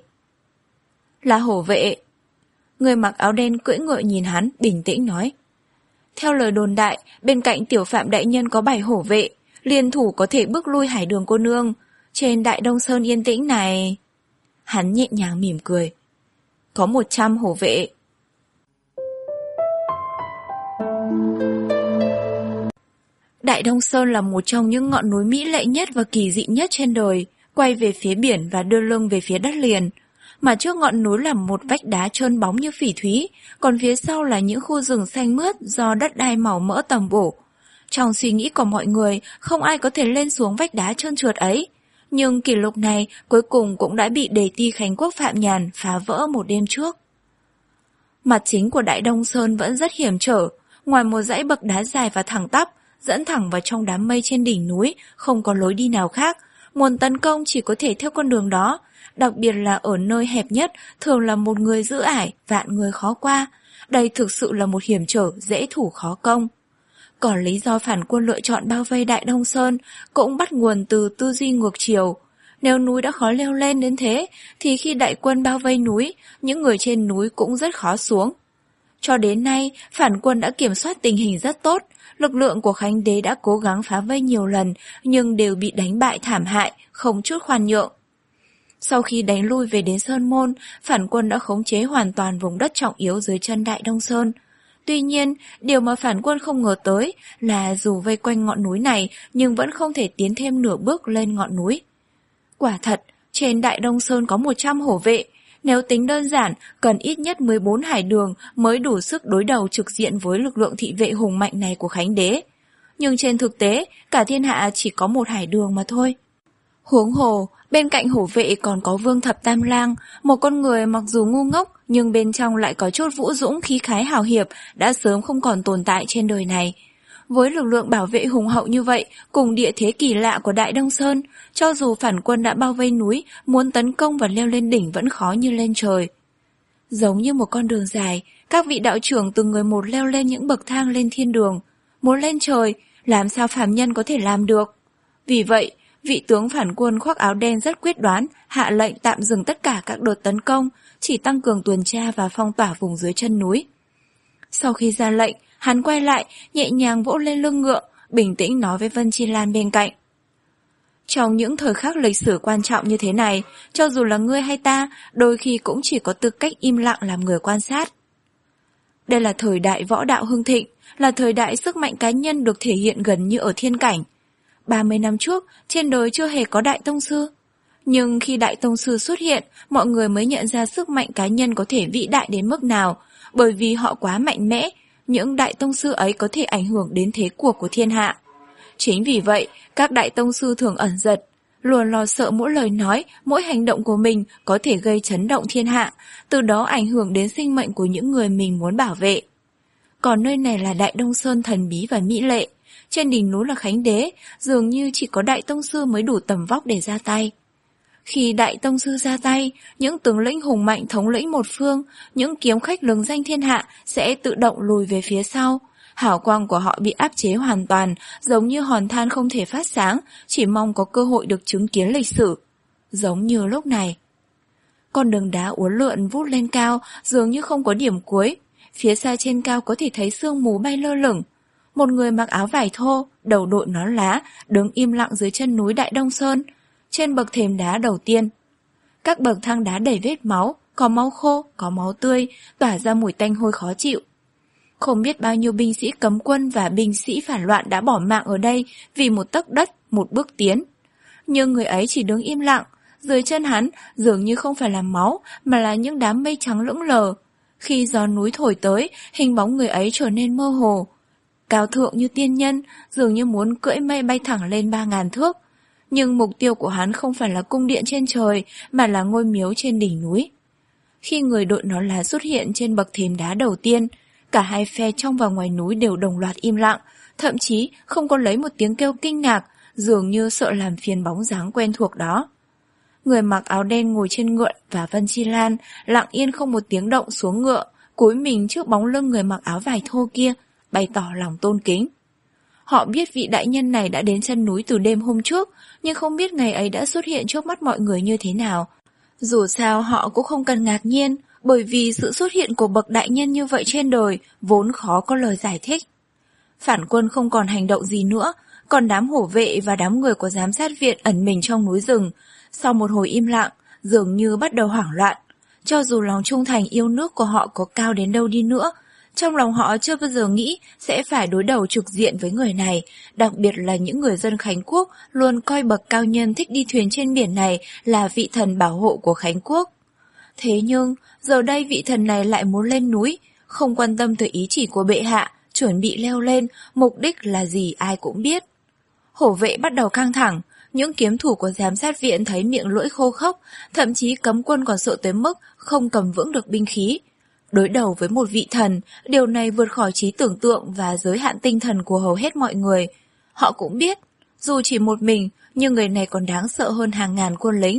Là hổ vệ. Người mặc áo đen cưỡi ngựa nhìn hắn, bình tĩnh nói. Theo lời đồn đại, bên cạnh tiểu phạm đại nhân có bảy hổ vệ, liên thủ có thể bước lui Hải Đường cô nương. Trên Đại Đông Sơn yên tĩnh này... Hắn nhẹ nhàng mỉm cười. Có một trăm hổ vệ. Đại Đông Sơn là một trong những ngọn núi mỹ lệ nhất và kỳ dị nhất trên đời, quay về phía biển và đưa lưng về phía đất liền. Mà trước ngọn núi là một vách đá trơn bóng như phỉ thúy, còn phía sau là những khu rừng xanh mướt do đất đai màu mỡ tầm bổ. Trong suy nghĩ của mọi người, không ai có thể lên xuống vách đá trơn trượt ấy. Nhưng kỷ lục này cuối cùng cũng đã bị đề ti Khánh Quốc Phạm Nhàn phá vỡ một đêm trước. Mặt chính của Đại Đông Sơn vẫn rất hiểm trở, ngoài một dãy bậc đá dài và thẳng tắp, dẫn thẳng vào trong đám mây trên đỉnh núi, không có lối đi nào khác. Muốn tấn công chỉ có thể theo con đường đó, đặc biệt là ở nơi hẹp nhất, thường là một người giữ ải, vạn người khó qua. Đây thực sự là một hiểm trở, dễ thủ khó công. Còn lý do phản quân lựa chọn bao vây Đại Đông Sơn cũng bắt nguồn từ tư duy ngược chiều. Nếu núi đã khó leo lên đến thế, thì khi đại quân bao vây núi, những người trên núi cũng rất khó xuống. Cho đến nay, phản quân đã kiểm soát tình hình rất tốt, lực lượng của Khánh Đế đã cố gắng phá vây nhiều lần, nhưng đều bị đánh bại thảm hại, không chút khoan nhượng. Sau khi đánh lui về đến Sơn Môn, phản quân đã khống chế hoàn toàn vùng đất trọng yếu dưới chân Đại Đông Sơn. Tuy nhiên, điều mà phản quân không ngờ tới là dù vây quanh ngọn núi này nhưng vẫn không thể tiến thêm nửa bước lên ngọn núi. Quả thật, trên Đại Đông Sơn có một trăm hổ vệ. Nếu tính đơn giản, cần ít nhất mười bốn hải đường mới đủ sức đối đầu trực diện với lực lượng thị vệ hùng mạnh này của Khánh Đế. Nhưng trên thực tế, cả thiên hạ chỉ có một hải đường mà thôi. Huống hồ, bên cạnh hổ vệ còn có Vương Thập Tam Lang, một con người mặc dù ngu ngốc nhưng bên trong lại có chút vũ dũng khí khái hào hiệp đã sớm không còn tồn tại trên đời này. Với lực lượng bảo vệ hùng hậu như vậy, cùng địa thế kỳ lạ của Đại Đông Sơn, cho dù phản quân đã bao vây núi, muốn tấn công và leo lên đỉnh vẫn khó như lên trời. Giống như một con đường dài, các vị đạo trưởng từng người một leo lên những bậc thang lên thiên đường. Muốn lên trời, làm sao phàm nhân có thể làm được? Vì vậy, vị tướng phản quân khoác áo đen rất quyết đoán, hạ lệnh tạm dừng tất cả các đợt tấn công, chỉ tăng cường tuần tra và phong tỏa vùng dưới chân núi. Sau khi ra lệnh, hắn quay lại, nhẹ nhàng vỗ lên lưng ngựa, bình tĩnh nói với Vân Chi Lan bên cạnh. Trong những thời khắc lịch sử quan trọng như thế này, cho dù là ngươi hay ta, đôi khi cũng chỉ có tư cách im lặng làm người quan sát. Đây là thời đại võ đạo hưng thịnh, là thời đại sức mạnh cá nhân được thể hiện gần như ở thiên cảnh. ba mươi năm trước, trên đời chưa hề có đại tông sư. Nhưng khi đại tông sư xuất hiện, mọi người mới nhận ra sức mạnh cá nhân có thể vĩ đại đến mức nào, bởi vì họ quá mạnh mẽ, những đại tông sư ấy có thể ảnh hưởng đến thế cuộc của thiên hạ. Chính vì vậy, các đại tông sư thường ẩn giật, luôn lo sợ mỗi lời nói, mỗi hành động của mình có thể gây chấn động thiên hạ, từ đó ảnh hưởng đến sinh mệnh của những người mình muốn bảo vệ. Còn nơi này là Đại Đông Sơn thần bí và mỹ lệ, trên đỉnh núi là Khánh Đế, dường như chỉ có đại tông sư mới đủ tầm vóc để ra tay. Khi đại tông sư ra tay, những tướng lĩnh hùng mạnh thống lĩnh một phương, những kiếm khách lừng danh thiên hạ sẽ tự động lùi về phía sau. Hào quang của họ bị áp chế hoàn toàn, giống như hòn than không thể phát sáng, chỉ mong có cơ hội được chứng kiến lịch sử. Giống như lúc này. Con đường đá uốn lượn vút lên cao, dường như không có điểm cuối. Phía xa trên cao có thể thấy sương mù bay lơ lửng. Một người mặc áo vải thô, đầu đội nón lá, đứng im lặng dưới chân núi Đại Đông Sơn, trên bậc thềm đá đầu tiên. Các bậc thang đá đầy vết máu, có máu khô, có máu tươi, tỏa ra mùi tanh hôi khó chịu. Không biết bao nhiêu binh sĩ cấm quân và binh sĩ phản loạn đã bỏ mạng ở đây vì một tấc đất, một bước tiến. Nhưng người ấy chỉ đứng im lặng, dưới chân hắn dường như không phải là máu mà là những đám mây trắng lững lờ. Khi gió núi thổi tới, hình bóng người ấy trở nên mơ hồ. Cao thượng như tiên nhân, dường như muốn cưỡi mây bay thẳng lên ba ngàn thước. Nhưng mục tiêu của hắn không phải là cung điện trên trời mà là ngôi miếu trên đỉnh núi. Khi người đội nón lá xuất hiện trên bậc thềm đá đầu tiên, cả hai phe trong và ngoài núi đều đồng loạt im lặng, thậm chí không có lấy một tiếng kêu kinh ngạc, dường như sợ làm phiền bóng dáng quen thuộc đó. Người mặc áo đen ngồi trên ngựa và Vân Chi Lan lặng yên không một tiếng động xuống ngựa, cúi mình trước bóng lưng người mặc áo vải thô kia, bày tỏ lòng tôn kính. Họ biết vị đại nhân này đã đến chân núi từ đêm hôm trước, nhưng không biết ngày ấy đã xuất hiện trước mắt mọi người như thế nào. Dù sao họ cũng không cần ngạc nhiên, bởi vì sự xuất hiện của bậc đại nhân như vậy trên đời vốn khó có lời giải thích. Phản quân không còn hành động gì nữa, còn đám hổ vệ và đám người của giám sát viện ẩn mình trong núi rừng. Sau một hồi im lặng, dường như bắt đầu hoảng loạn. Cho dù lòng trung thành yêu nước của họ có cao đến đâu đi nữa, trong lòng họ chưa bao giờ nghĩ sẽ phải đối đầu trực diện với người này, đặc biệt là những người dân Khánh Quốc luôn coi bậc cao nhân thích đi thuyền trên biển này là vị thần bảo hộ của Khánh Quốc. Thế nhưng, giờ đây vị thần này lại muốn lên núi, không quan tâm tới ý chỉ của bệ hạ, chuẩn bị leo lên, mục đích là gì ai cũng biết. Hổ vệ bắt đầu căng thẳng, những kiếm thủ của giám sát viện thấy miệng lưỡi khô khốc, thậm chí cấm quân còn sợ tới mức không cầm vững được binh khí. Đối đầu với một vị thần, điều này vượt khỏi trí tưởng tượng và giới hạn tinh thần của hầu hết mọi người. Họ cũng biết, dù chỉ một mình, nhưng người này còn đáng sợ hơn hàng ngàn quân lính.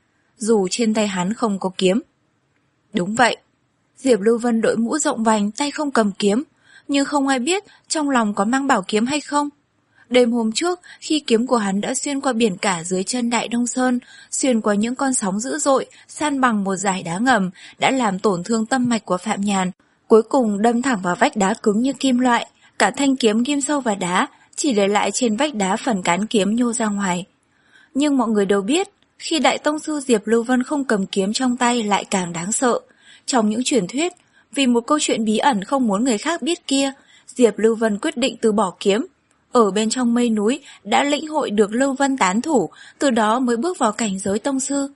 Dù trên tay hắn không có kiếm. Đúng vậy, Diệp Lưu Vân đội mũ rộng vành, tay không cầm kiếm, nhưng không ai biết trong lòng có mang bảo kiếm hay không. Đêm hôm trước, khi kiếm của hắn đã xuyên qua biển cả dưới chân Đại Đông Sơn, xuyên qua những con sóng dữ dội, san bằng một dải đá ngầm, đã làm tổn thương tâm mạch của Phạm Nhàn, cuối cùng đâm thẳng vào vách đá cứng như kim loại, cả thanh kiếm ghim sâu vào đá, chỉ để lại trên vách đá phần cán kiếm nhô ra ngoài. Nhưng mọi người đều biết, khi Đại Tông sư Diệp Lưu Vân không cầm kiếm trong tay lại càng đáng sợ. Trong những truyền thuyết, vì một câu chuyện bí ẩn không muốn người khác biết kia, Diệp Lưu Vân quyết định từ bỏ kiếm. Ở bên trong mây núi đã lĩnh hội được Lưu Vân tán thủ, từ đó mới bước vào cảnh giới tông sư.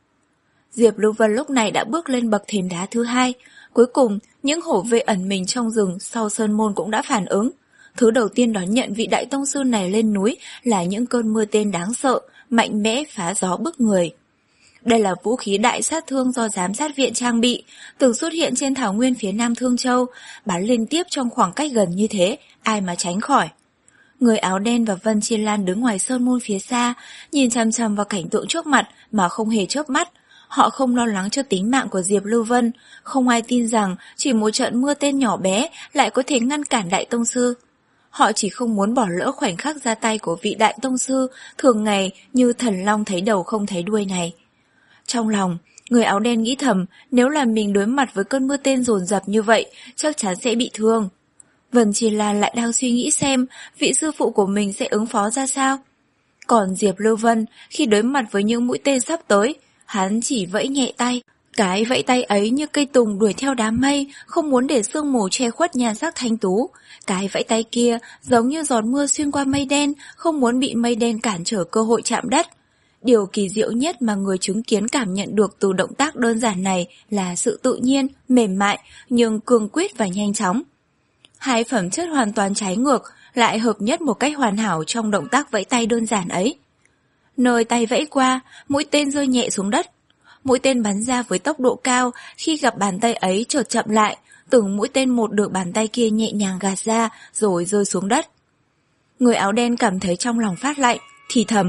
Diệp Lưu Vân lúc này đã bước lên bậc thềm đá thứ hai. Cuối cùng, những hổ vệ ẩn mình trong rừng sau sơn môn cũng đã phản ứng. Thứ đầu tiên đón nhận vị đại tông sư này lên núi là những cơn mưa tên đáng sợ, mạnh mẽ phá gió bức người. Đây là vũ khí đại sát thương do giám sát viện trang bị, từng xuất hiện trên thảo nguyên phía nam Thương Châu, bắn liên tiếp trong khoảng cách gần như thế, ai mà tránh khỏi. Người áo đen và Vân Chi Lan đứng ngoài sơn môn phía xa, nhìn chằm chằm vào cảnh tượng trước mặt mà không hề chớp mắt. Họ không lo lắng cho tính mạng của Diệp Lưu Vân, không ai tin rằng chỉ một trận mưa tên nhỏ bé lại có thể ngăn cản Đại Tông Sư. Họ chỉ không muốn bỏ lỡ khoảnh khắc ra tay của vị Đại Tông Sư thường ngày như thần long thấy đầu không thấy đuôi này. Trong lòng, người áo đen nghĩ thầm, nếu là mình đối mặt với cơn mưa tên dồn dập như vậy, chắc chắn sẽ bị thương. Vân Chi Lan lại đang suy nghĩ xem vị sư phụ của mình sẽ ứng phó ra sao. Còn Diệp Lưu Vân, khi đối mặt với những mũi tên sắp tới, hắn chỉ vẫy nhẹ tay. Cái vẫy tay ấy như cây tùng đuổi theo đám mây, không muốn để sương mù che khuất nhan sắc thanh tú. Cái vẫy tay kia giống như giọt mưa xuyên qua mây đen, không muốn bị mây đen cản trở cơ hội chạm đất. Điều kỳ diệu nhất mà người chứng kiến cảm nhận được từ động tác đơn giản này là sự tự nhiên, mềm mại, nhưng cương quyết và nhanh chóng. Hai phẩm chất hoàn toàn trái ngược, lại hợp nhất một cách hoàn hảo trong động tác vẫy tay đơn giản ấy. Nơi tay vẫy qua, mũi tên rơi nhẹ xuống đất. Mũi tên bắn ra với tốc độ cao, khi gặp bàn tay ấy chợt chậm lại, từng mũi tên một được bàn tay kia nhẹ nhàng gạt ra rồi rơi xuống đất. Người áo đen cảm thấy trong lòng phát lạnh, thì thầm.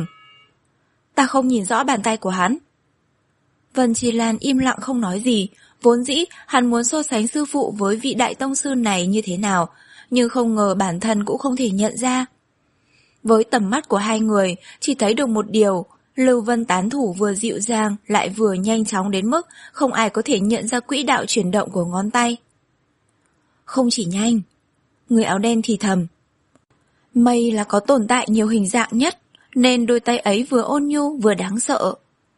Ta không nhìn rõ bàn tay của hắn. Vân Chi Lan im lặng không nói gì, vốn dĩ hắn muốn so sánh sư phụ với vị Đại Tông Sư này như thế nào, nhưng không ngờ bản thân cũng không thể nhận ra. Với tầm mắt của hai người, chỉ thấy được một điều, Lưu Vân tán thủ vừa dịu dàng lại vừa nhanh chóng đến mức không ai có thể nhận ra quỹ đạo chuyển động của ngón tay. Không chỉ nhanh, người áo đen thì thầm. Mây là có tồn tại nhiều hình dạng nhất, nên đôi tay ấy vừa ôn nhu vừa đáng sợ.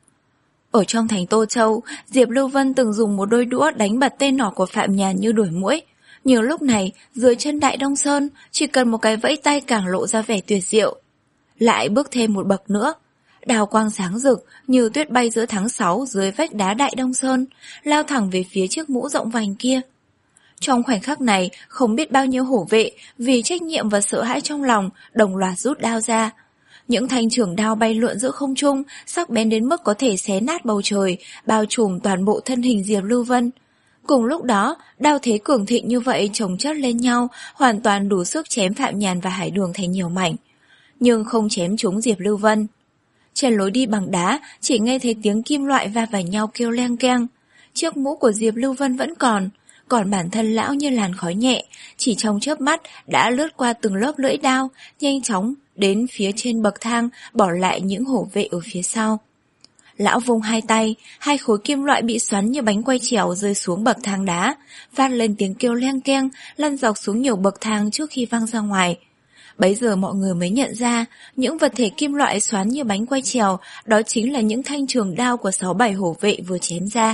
Ở trong thành Tô Châu, Diệp Lưu Vân từng dùng một đôi đũa đánh bật tên nỏ của Phạm Nhàn như đuổi muỗi. Nhưng lúc này, dưới chân Đại Đông Sơn, chỉ cần một cái vẫy tay càng lộ ra vẻ tuyệt diệu. Lại bước thêm một bậc nữa, đào quang sáng rực như tuyết bay giữa tháng sáu dưới vách đá Đại Đông Sơn, lao thẳng về phía chiếc mũ rộng vành kia. Trong khoảnh khắc này, không biết bao nhiêu hổ vệ vì trách nhiệm và sợ hãi trong lòng đồng loạt rút đao ra. Những thanh trường đao bay lượn giữa không trung, sắc bén đến mức có thể xé nát bầu trời, bao trùm toàn bộ thân hình Diệp Lưu Vân. Cùng lúc đó, đao thế cường thịnh như vậy chồng chất lên nhau, hoàn toàn đủ sức chém Phạm Nhàn và Hải Đường thành nhiều mảnh. Nhưng không chém trúng Diệp Lưu Vân. Trên lối đi bằng đá, chỉ nghe thấy tiếng kim loại va vào nhau kêu leng keng. Chiếc mũ của Diệp Lưu Vân vẫn còn, còn bản thân lão như làn khói nhẹ, chỉ trong chớp mắt đã lướt qua từng lớp lưỡi đao, nhanh chóng đến phía trên bậc thang, bỏ lại những hổ vệ ở phía sau. Lão vung hai tay, hai khối kim loại bị xoắn như bánh quay trèo rơi xuống bậc thang đá, phát lên tiếng kêu leng keng, lăn dọc xuống nhiều bậc thang trước khi văng ra ngoài. Bấy giờ mọi người mới nhận ra, những vật thể kim loại xoắn như bánh quay trèo, đó chính là những thanh trường đao của sáu bảy hổ vệ vừa chém ra.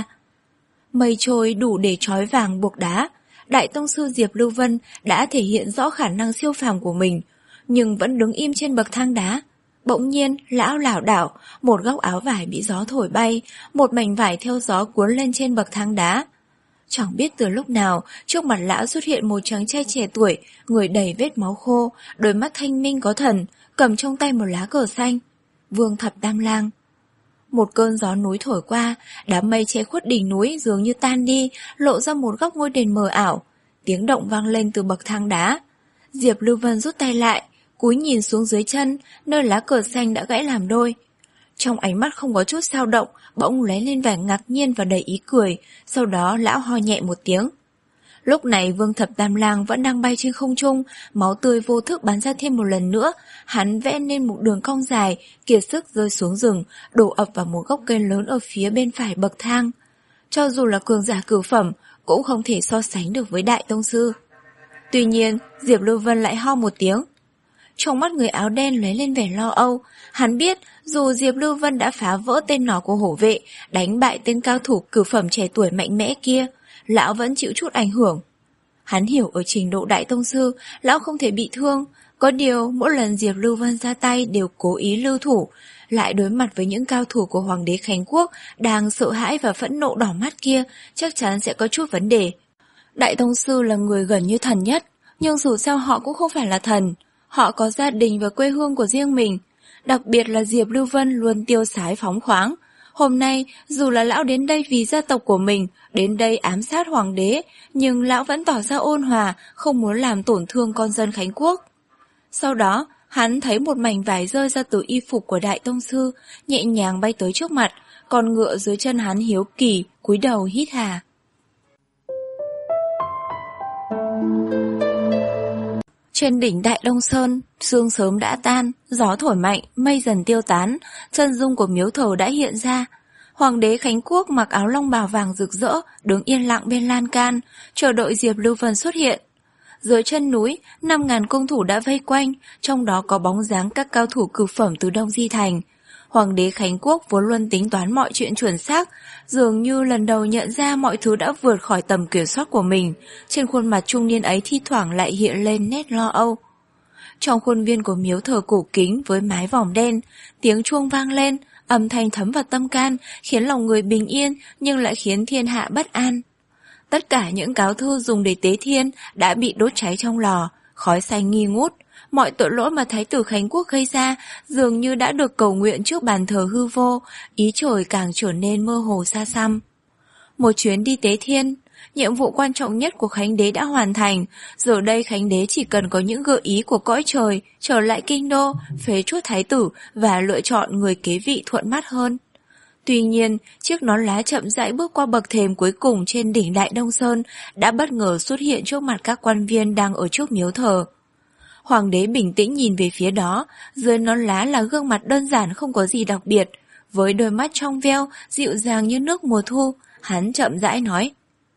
Mây trôi đủ để trói vàng buộc đá, Đại Tông Sư Diệp Lưu Vân đã thể hiện rõ khả năng siêu phàm của mình, nhưng vẫn đứng im trên bậc thang đá. Bỗng nhiên, lão lảo đảo, một góc áo vải bị gió thổi bay, một mảnh vải theo gió cuốn lên trên bậc thang đá. Chẳng biết từ lúc nào, trước mặt lão xuất hiện một chàng trai trẻ tuổi, người đầy vết máu khô, đôi mắt thanh minh có thần, cầm trong tay một lá cờ xanh. Vương Thập Tam Lang. Một cơn gió núi thổi qua, đám mây che khuất đỉnh núi dường như tan đi, lộ ra một góc ngôi đền mờ ảo. Tiếng động vang lên từ bậc thang đá. Diệp Lưu Vân rút tay lại, cúi nhìn xuống dưới chân, nơi lá cờ xanh đã gãy làm đôi. Trong ánh mắt không có chút dao động, bỗng lóe lên vẻ ngạc nhiên và đầy ý cười, sau đó lão ho nhẹ một tiếng. Lúc này Vương Thập Tam Lang vẫn đang bay trên không trung, máu tươi vô thức bắn ra thêm một lần nữa, hắn vẽ nên một đường cong dài, kiệt sức rơi xuống rừng, đổ ập vào một gốc cây lớn ở phía bên phải bậc thang. Cho dù là cường giả cửu phẩm, cũng không thể so sánh được với Đại Tông Sư. Tuy nhiên, Diệp Lưu Vân lại ho một tiếng. Trong mắt người áo đen lóe lên vẻ lo âu, hắn biết dù Diệp Lưu Vân đã phá vỡ tên nỏ của hổ vệ, đánh bại tên cao thủ cửu phẩm trẻ tuổi mạnh mẽ kia, lão vẫn chịu chút ảnh hưởng. Hắn hiểu ở trình độ Đại Tông Sư, lão không thể bị thương, có điều mỗi lần Diệp Lưu Vân ra tay đều cố ý lưu thủ, lại đối mặt với những cao thủ của Hoàng đế Khánh Quốc đang sợ hãi và phẫn nộ đỏ mắt kia, chắc chắn sẽ có chút vấn đề. Đại Tông Sư là người gần như thần nhất, nhưng dù sao họ cũng không phải là thần. Họ có gia đình và quê hương của riêng mình, đặc biệt là Diệp Lưu Vân luôn tiêu sái phóng khoáng. Hôm nay, dù là lão đến đây vì gia tộc của mình, đến đây ám sát hoàng đế, nhưng lão vẫn tỏ ra ôn hòa, không muốn làm tổn thương con dân Khánh Quốc. Sau đó, hắn thấy một mảnh vải rơi ra từ y phục của đại tông sư, nhẹ nhàng bay tới trước mặt, con ngựa dưới chân hắn hiếu kỳ, cúi đầu hít hà. Trên đỉnh Đại Đông Sơn, sương sớm đã tan, gió thổi mạnh, mây dần tiêu tán, chân dung của miếu thờ đã hiện ra. Hoàng đế Khánh Quốc mặc áo long bào vàng rực rỡ, đứng yên lặng bên lan can, chờ đợi Diệp Lưu Vân xuất hiện. Dưới chân núi, năm ngàn công thủ đã vây quanh, trong đó có bóng dáng các cao thủ cực phẩm từ Đông Di Thành. Hoàng đế Khánh Quốc vốn luôn tính toán mọi chuyện chuẩn xác, dường như lần đầu nhận ra mọi thứ đã vượt khỏi tầm kiểm soát của mình. Trên khuôn mặt trung niên ấy thi thoảng lại hiện lên nét lo âu. Trong khuôn viên của miếu thờ cổ kính với mái vòm đen, tiếng chuông vang lên, âm thanh thấm vào tâm can, khiến lòng người bình yên nhưng lại khiến thiên hạ bất an. Tất cả những cáo thư dùng để tế thiên đã bị đốt cháy trong lò, khói xanh nghi ngút. Mọi tội lỗi mà Thái tử Khánh Quốc gây ra dường như đã được cầu nguyện trước bàn thờ hư vô, ý trời càng trở nên mơ hồ xa xăm. Một chuyến đi tế thiên, nhiệm vụ quan trọng nhất của Khánh đế đã hoàn thành, giờ đây Khánh đế chỉ cần có những gợi ý của cõi trời, trở lại kinh đô, phế truất Thái tử và lựa chọn người kế vị thuận mắt hơn. Tuy nhiên, chiếc nón lá chậm rãi bước qua bậc thềm cuối cùng trên đỉnh Đại Đông Sơn đã bất ngờ xuất hiện trước mặt các quan viên đang ở trước miếu thờ. Hoàng đế bình tĩnh nhìn về phía đó, dưới nón lá là gương mặt đơn giản không có gì đặc biệt, với đôi mắt trong veo, dịu dàng như nước mùa thu, hắn chậm rãi nói.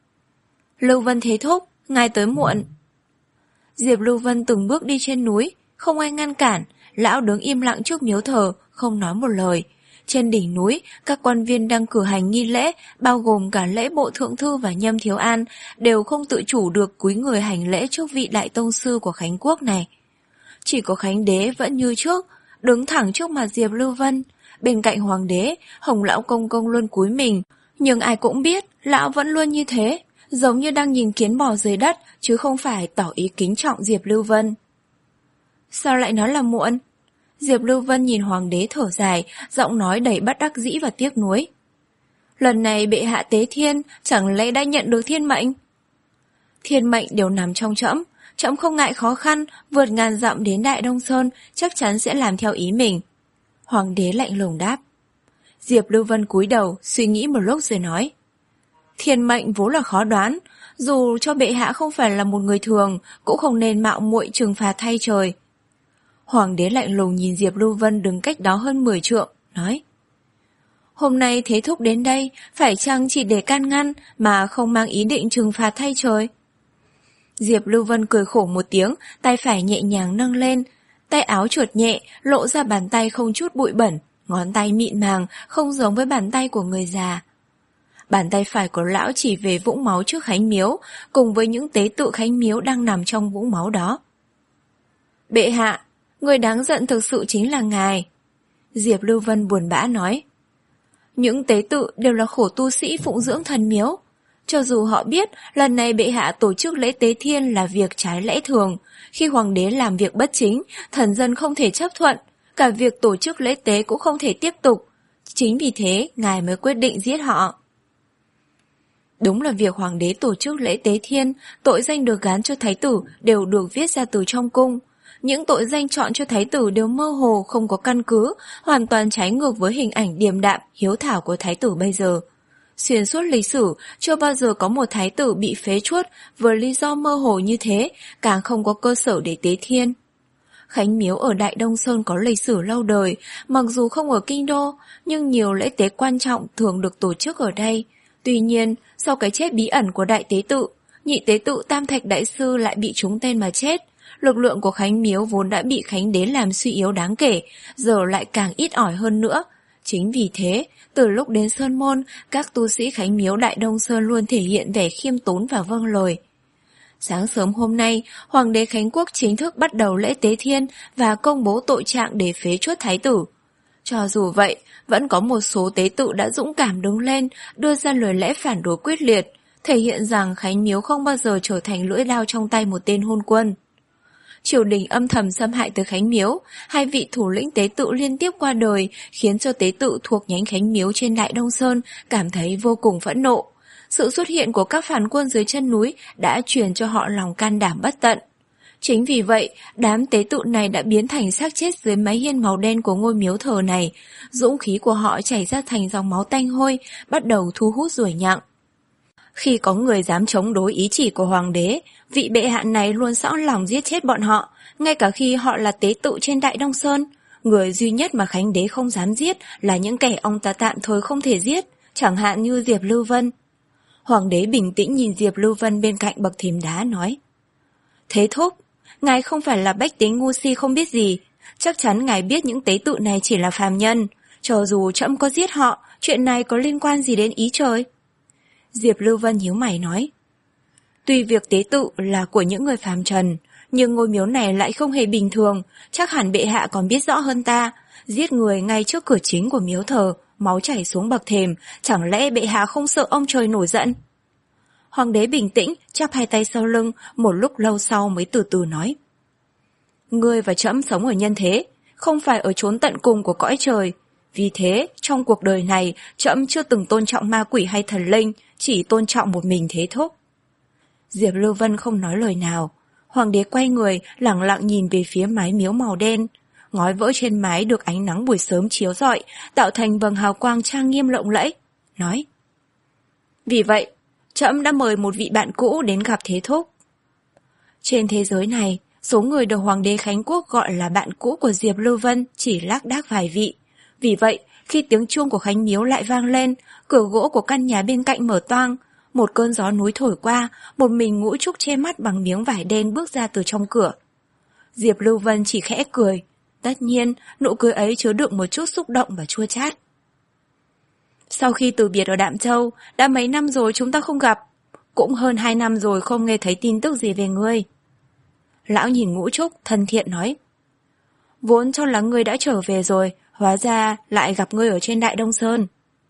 Lưu Vân thế thúc, ngài tới muộn. Diệp Lưu Vân từng bước đi trên núi, không ai ngăn cản, lão đứng im lặng trước miếu thờ, không nói một lời. Trên đỉnh núi, các quan viên đang cử hành nghi lễ, bao gồm cả lễ bộ thượng thư và nhâm thiếu an, đều không tự chủ được cúi người hành lễ trước vị đại tông sư của Khánh Quốc này. Chỉ có Khánh đế vẫn như trước, đứng thẳng trước mặt Diệp Lưu Vân. Bên cạnh hoàng đế, Hồng lão công công luôn cúi mình, nhưng ai cũng biết lão vẫn luôn như thế, giống như đang nhìn kiến bò dưới đất, chứ không phải tỏ ý kính trọng Diệp Lưu Vân. Sao lại nói là muộn? Diệp Lưu Vân nhìn hoàng đế thở dài, giọng nói đầy bất đắc dĩ và tiếc nuối. Lần này bệ hạ tế thiên, chẳng lẽ đã nhận được thiên mệnh? Thiên mệnh đều nằm trong trẫm, trẫm không ngại khó khăn, vượt ngàn dặm đến Đại Đông Sơn, chắc chắn sẽ làm theo ý mình. Hoàng đế lạnh lùng đáp. Diệp Lưu Vân cúi đầu, suy nghĩ một lúc rồi nói. Thiên mệnh vốn là khó đoán, dù cho bệ hạ không phải là một người thường, cũng không nên mạo muội trừng phạt thay trời. Hoàng đế lạnh lùng nhìn Diệp Lưu Vân đứng cách đó hơn mười trượng, nói. Hôm nay thế thúc đến đây, phải chăng chỉ để can ngăn mà không mang ý định trừng phạt thay trời? Diệp Lưu Vân cười khổ một tiếng, tay phải nhẹ nhàng nâng lên, tay áo trượt nhẹ, lộ ra bàn tay không chút bụi bẩn, ngón tay mịn màng, không giống với bàn tay của người già. Bàn tay phải của lão chỉ về vũng máu trước Khánh Miếu, cùng với những tế tự Khánh Miếu đang nằm trong vũng máu đó. Bệ hạ, người đáng giận thực sự chính là ngài. Diệp Lưu Vân buồn bã nói. Những tế tự đều là khổ tu sĩ phụng dưỡng thần miếu. Cho dù họ biết lần này bệ hạ tổ chức lễ tế thiên là việc trái lẽ thường, khi hoàng đế làm việc bất chính, thần dân không thể chấp thuận, cả việc tổ chức lễ tế cũng không thể tiếp tục. Chính vì thế, ngài mới quyết định giết họ. Đúng là việc hoàng đế tổ chức lễ tế thiên, tội danh được gán cho thái tử đều được viết ra từ trong cung. Những tội danh chọn cho thái tử đều mơ hồ, không có căn cứ, hoàn toàn trái ngược với hình ảnh điềm đạm, hiếu thảo của thái tử bây giờ. Xuyên suốt lịch sử, chưa bao giờ có một thái tử bị phế truất với lý do mơ hồ như thế, càng không có cơ sở để tế thiên. Khánh Miếu ở Đại Đông Sơn có lịch sử lâu đời, mặc dù không ở kinh đô, nhưng nhiều lễ tế quan trọng thường được tổ chức ở đây. Tuy nhiên, sau cái chết bí ẩn của đại tế tự, nhị tế tự Tam Thạch Đại Sư lại bị trúng tên mà chết. Lực lượng của Khánh Miếu vốn đã bị Khánh đế làm suy yếu đáng kể, giờ lại càng ít ỏi hơn nữa. Chính vì thế, từ lúc đến Sơn Môn, các tu sĩ Khánh Miếu Đại Đông Sơn luôn thể hiện vẻ khiêm tốn và vâng lời. Sáng sớm hôm nay, Hoàng đế Khánh Quốc chính thức bắt đầu lễ tế thiên và công bố tội trạng để phế truất thái tử. Cho dù vậy, vẫn có một số tế tự đã dũng cảm đứng lên, đưa ra lời lẽ phản đối quyết liệt, thể hiện rằng Khánh Miếu không bao giờ trở thành lưỡi đao trong tay một tên hôn quân. triều đình âm thầm xâm hại tới Khánh Miếu, hai vị thủ lĩnh tế tự liên tiếp qua đời, khiến cho tế tự thuộc nhánh Khánh Miếu trên Đại Đông Sơn cảm thấy vô cùng phẫn nộ. Sự xuất hiện của các phản quân dưới chân núi đã truyền cho họ lòng can đảm bất tận. Chính vì vậy, đám tế tự này đã biến thành xác chết dưới mái hiên màu đen của ngôi miếu thờ này. Dũng khí của họ chảy ra thành dòng máu tanh hôi, bắt đầu thu hút ruồi nhặng. Khi có người dám chống đối ý chỉ của hoàng đế, vị bệ hạ này luôn sẵn lòng giết chết bọn họ, ngay cả khi họ là tế tự trên Đại Đông Sơn. Người duy nhất mà Khánh đế không dám giết là những kẻ ông ta tạm thời không thể giết, chẳng hạn như Diệp Lưu Vân. Hoàng đế bình tĩnh nhìn Diệp Lưu Vân bên cạnh bậc thềm đá nói: Thế thúc, ngài không phải là bách tính ngu si không biết gì, chắc chắn ngài biết những tế tự này chỉ là phàm nhân, cho dù trẫm có giết họ, chuyện này có liên quan gì đến ý trời? Diệp Lưu Vân nhíu mày nói: Tuy việc tế tự là của những người phàm trần, nhưng ngôi miếu này lại không hề bình thường, chắc hẳn bệ hạ còn biết rõ hơn ta, giết người ngay trước cửa chính của miếu thờ, máu chảy xuống bậc thềm, chẳng lẽ bệ hạ không sợ ông trời nổi giận? Hoàng đế bình tĩnh, chắp hai tay sau lưng, một lúc lâu sau mới từ từ nói: Ngươi và trẫm sống ở nhân thế, không phải ở chốn tận cùng của cõi trời. Vì thế, trong cuộc đời này, trẫm chưa từng tôn trọng ma quỷ hay thần linh, chỉ tôn trọng một mình thế thúc. Diệp Lưu Vân không nói lời nào. Hoàng đế quay người, lẳng lặng nhìn về phía mái miếu màu đen. Ngói vỡ trên mái được ánh nắng buổi sớm chiếu rọi, tạo thành vầng hào quang trang nghiêm lộng lẫy. Nói: Vì vậy, trẫm đã mời một vị bạn cũ đến gặp thế thúc. Trên thế giới này, số người được Hoàng đế Khánh Quốc gọi là bạn cũ của Diệp Lưu Vân chỉ lác đác vài vị. Vì vậy, khi tiếng chuông của Khánh Miếu lại vang lên, cửa gỗ của căn nhà bên cạnh mở toang, một cơn gió núi thổi qua, một mình Ngũ Trúc che mắt bằng miếng vải đen bước ra từ trong cửa. Diệp Lưu Vân chỉ khẽ cười, tất nhiên nụ cười ấy chứa đựng một chút xúc động và chua chát. Sau khi từ biệt ở Đạm Châu, đã mấy năm rồi chúng ta không gặp, cũng hơn hai năm rồi không nghe thấy tin tức gì về ngươi. Lão nhìn Ngũ Trúc, thân thiện nói: Vốn cho là ngươi đã trở về rồi, hóa ra lại gặp ngươi ở trên Đại Đông Sơn.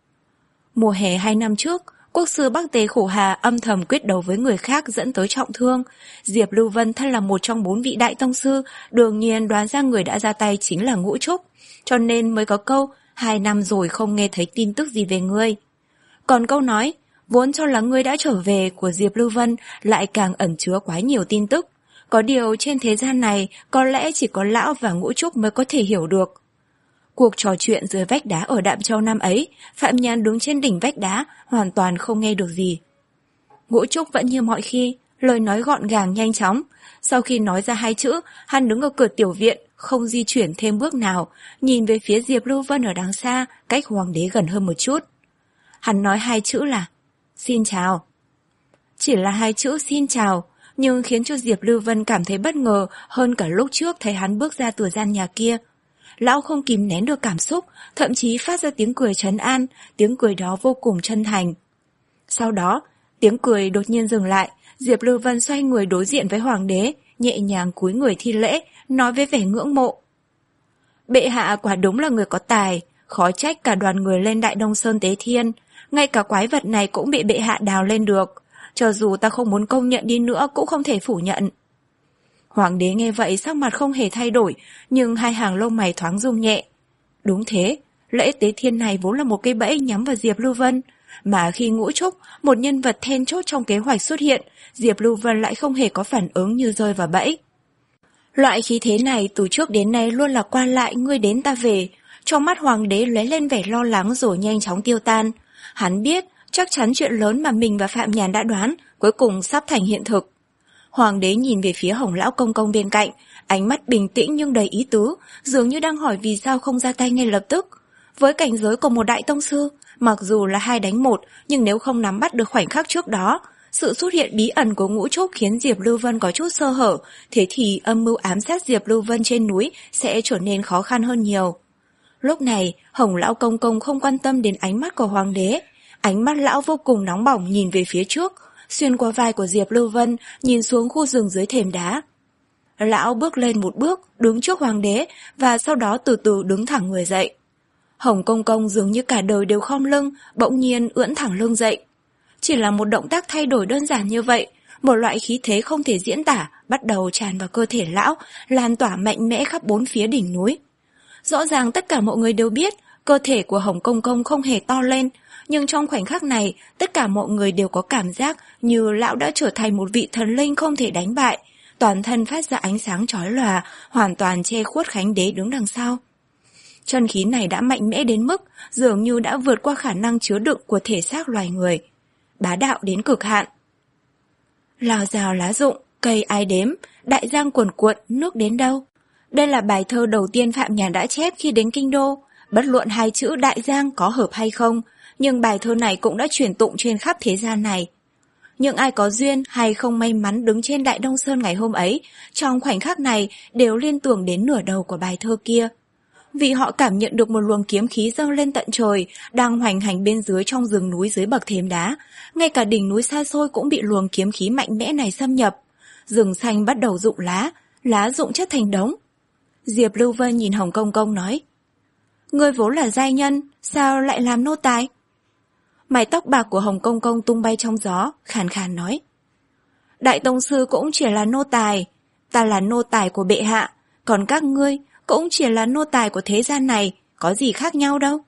Mùa hè hai năm trước, quốc sư Bắc Tề Khổ Hà âm thầm quyết đấu với người khác dẫn tới trọng thương. Diệp Lưu Vân thân là một trong bốn vị đại tông sư, đương nhiên đoán ra người đã ra tay chính là Ngũ Trúc, cho nên mới có câu hai năm rồi không nghe thấy tin tức gì về ngươi. Còn câu nói vốn cho là ngươi đã trở về của Diệp Lưu Vân lại càng ẩn chứa quá nhiều tin tức. Có điều trên thế gian này có lẽ chỉ có lão và Ngũ Trúc mới có thể hiểu được. Cuộc trò chuyện dưới vách đá ở Đạm Châu năm ấy, Phạm Nhàn đứng trên đỉnh vách đá, hoàn toàn không nghe được gì. Ngũ Trúc vẫn như mọi khi, lời nói gọn gàng nhanh chóng. Sau khi nói ra hai chữ, hắn đứng ở cửa tiểu viện, không di chuyển thêm bước nào, nhìn về phía Diệp Lưu Vân ở đằng xa, cách Hoàng đế gần hơn một chút. Hắn nói hai chữ là xin chào. Chỉ là hai chữ xin chào, nhưng khiến cho Diệp Lưu Vân cảm thấy bất ngờ hơn cả lúc trước thấy hắn bước ra từ gian nhà kia. Lão không kìm nén được cảm xúc, thậm chí phát ra tiếng cười trấn an, tiếng cười đó vô cùng chân thành. Sau đó, tiếng cười đột nhiên dừng lại, Diệp Lưu Vân xoay người đối diện với Hoàng đế, nhẹ nhàng cúi người thi lễ, nói với vẻ ngưỡng mộ: Bệ hạ quả đúng là người có tài, khó trách cả đoàn người lên Đại Đông Sơn tế thiên, ngay cả quái vật này cũng bị bệ hạ đào lên được, cho dù ta không muốn công nhận đi nữa cũng không thể phủ nhận. Hoàng đế nghe vậy sắc mặt không hề thay đổi, nhưng hai hàng lông mày thoáng rung nhẹ. Đúng thế, lễ tế thiên này vốn là một cây bẫy nhắm vào Diệp Lưu Vân, mà khi Ngũ Trúc, một nhân vật then chốt trong kế hoạch xuất hiện, Diệp Lưu Vân lại không hề có phản ứng như rơi vào bẫy. Loại khí thế này từ trước đến nay luôn là qua lại ngươi đến ta về, trong mắt Hoàng đế lóe lên vẻ lo lắng rồi nhanh chóng tiêu tan. Hắn biết chắc chắn chuyện lớn mà mình và Phạm Nhàn đã đoán cuối cùng sắp thành hiện thực. Hoàng đế nhìn về phía Hồng lão công công bên cạnh, ánh mắt bình tĩnh nhưng đầy ý tứ, dường như đang hỏi vì sao không ra tay ngay lập tức. Với cảnh giới của một đại tông sư, mặc dù là hai đánh một, nhưng nếu không nắm bắt được khoảnh khắc trước đó, sự xuất hiện bí ẩn của Ngũ Trúc khiến Diệp Lưu Vân có chút sơ hở, thế thì âm mưu ám sát Diệp Lưu Vân trên núi sẽ trở nên khó khăn hơn nhiều. Lúc này, Hồng lão công công không quan tâm đến ánh mắt của Hoàng đế, ánh mắt lão vô cùng nóng bỏng nhìn về phía trước, xuyên qua vai của Diệp Lưu Vân, nhìn xuống khu rừng dưới thềm đá. Lão bước lên một bước, đứng trước Hoàng đế, và sau đó từ từ đứng thẳng người dậy. Hồng công công dường như cả đời đều khom lưng, bỗng nhiên ưỡn thẳng lưng dậy. Chỉ là một động tác thay đổi đơn giản như vậy, Một loại khí thế không thể diễn tả bắt đầu tràn vào cơ thể lão, lan tỏa mạnh mẽ khắp bốn phía đỉnh núi. Rõ ràng tất cả mọi người đều biết cơ thể của Hồng Công Công không hề to lên, nhưng trong khoảnh khắc này, tất cả mọi người đều có cảm giác như lão đã trở thành một vị thần linh không thể đánh bại, toàn thân phát ra ánh sáng chói lòa, hoàn toàn che khuất Khánh Đế đứng đằng sau. Chân khí này đã mạnh mẽ đến mức dường như đã vượt qua khả năng chứa đựng của thể xác loài người, bá đạo đến cực hạn. Lào rào lá rụng, cây ai đếm, đại giang cuồn cuộn, nước đến đâu. Đây là bài thơ đầu tiên Phạm Nhàn đã chép khi đến Kinh Đô. Bất luận hai chữ đại giang có hợp hay không, nhưng bài thơ này cũng đã truyền tụng trên khắp thế gian này. Những ai có duyên hay không may mắn đứng trên Đại Đông Sơn ngày hôm ấy, trong khoảnh khắc này đều liên tưởng đến nửa đầu của bài thơ kia. Vì họ cảm nhận được một luồng kiếm khí dâng lên tận trời, đang hoành hành bên dưới trong rừng núi dưới bậc thềm đá. Ngay cả đỉnh núi xa xôi cũng bị luồng kiếm khí mạnh mẽ này xâm nhập. Rừng xanh bắt đầu rụng lá, lá rụng chất thành đống. Diệp Lưu Vân nhìn Hồng Công Công nói: Ngươi vốn là giai nhân, sao lại làm nô tài? Mái tóc bạc của Hồng Công Công tung bay trong gió, khàn khàn nói: Đại tông sư cũng chỉ là nô tài, ta là nô tài của bệ hạ, còn các ngươi cũng chỉ là nô tài của thế gian này, có gì khác nhau đâu.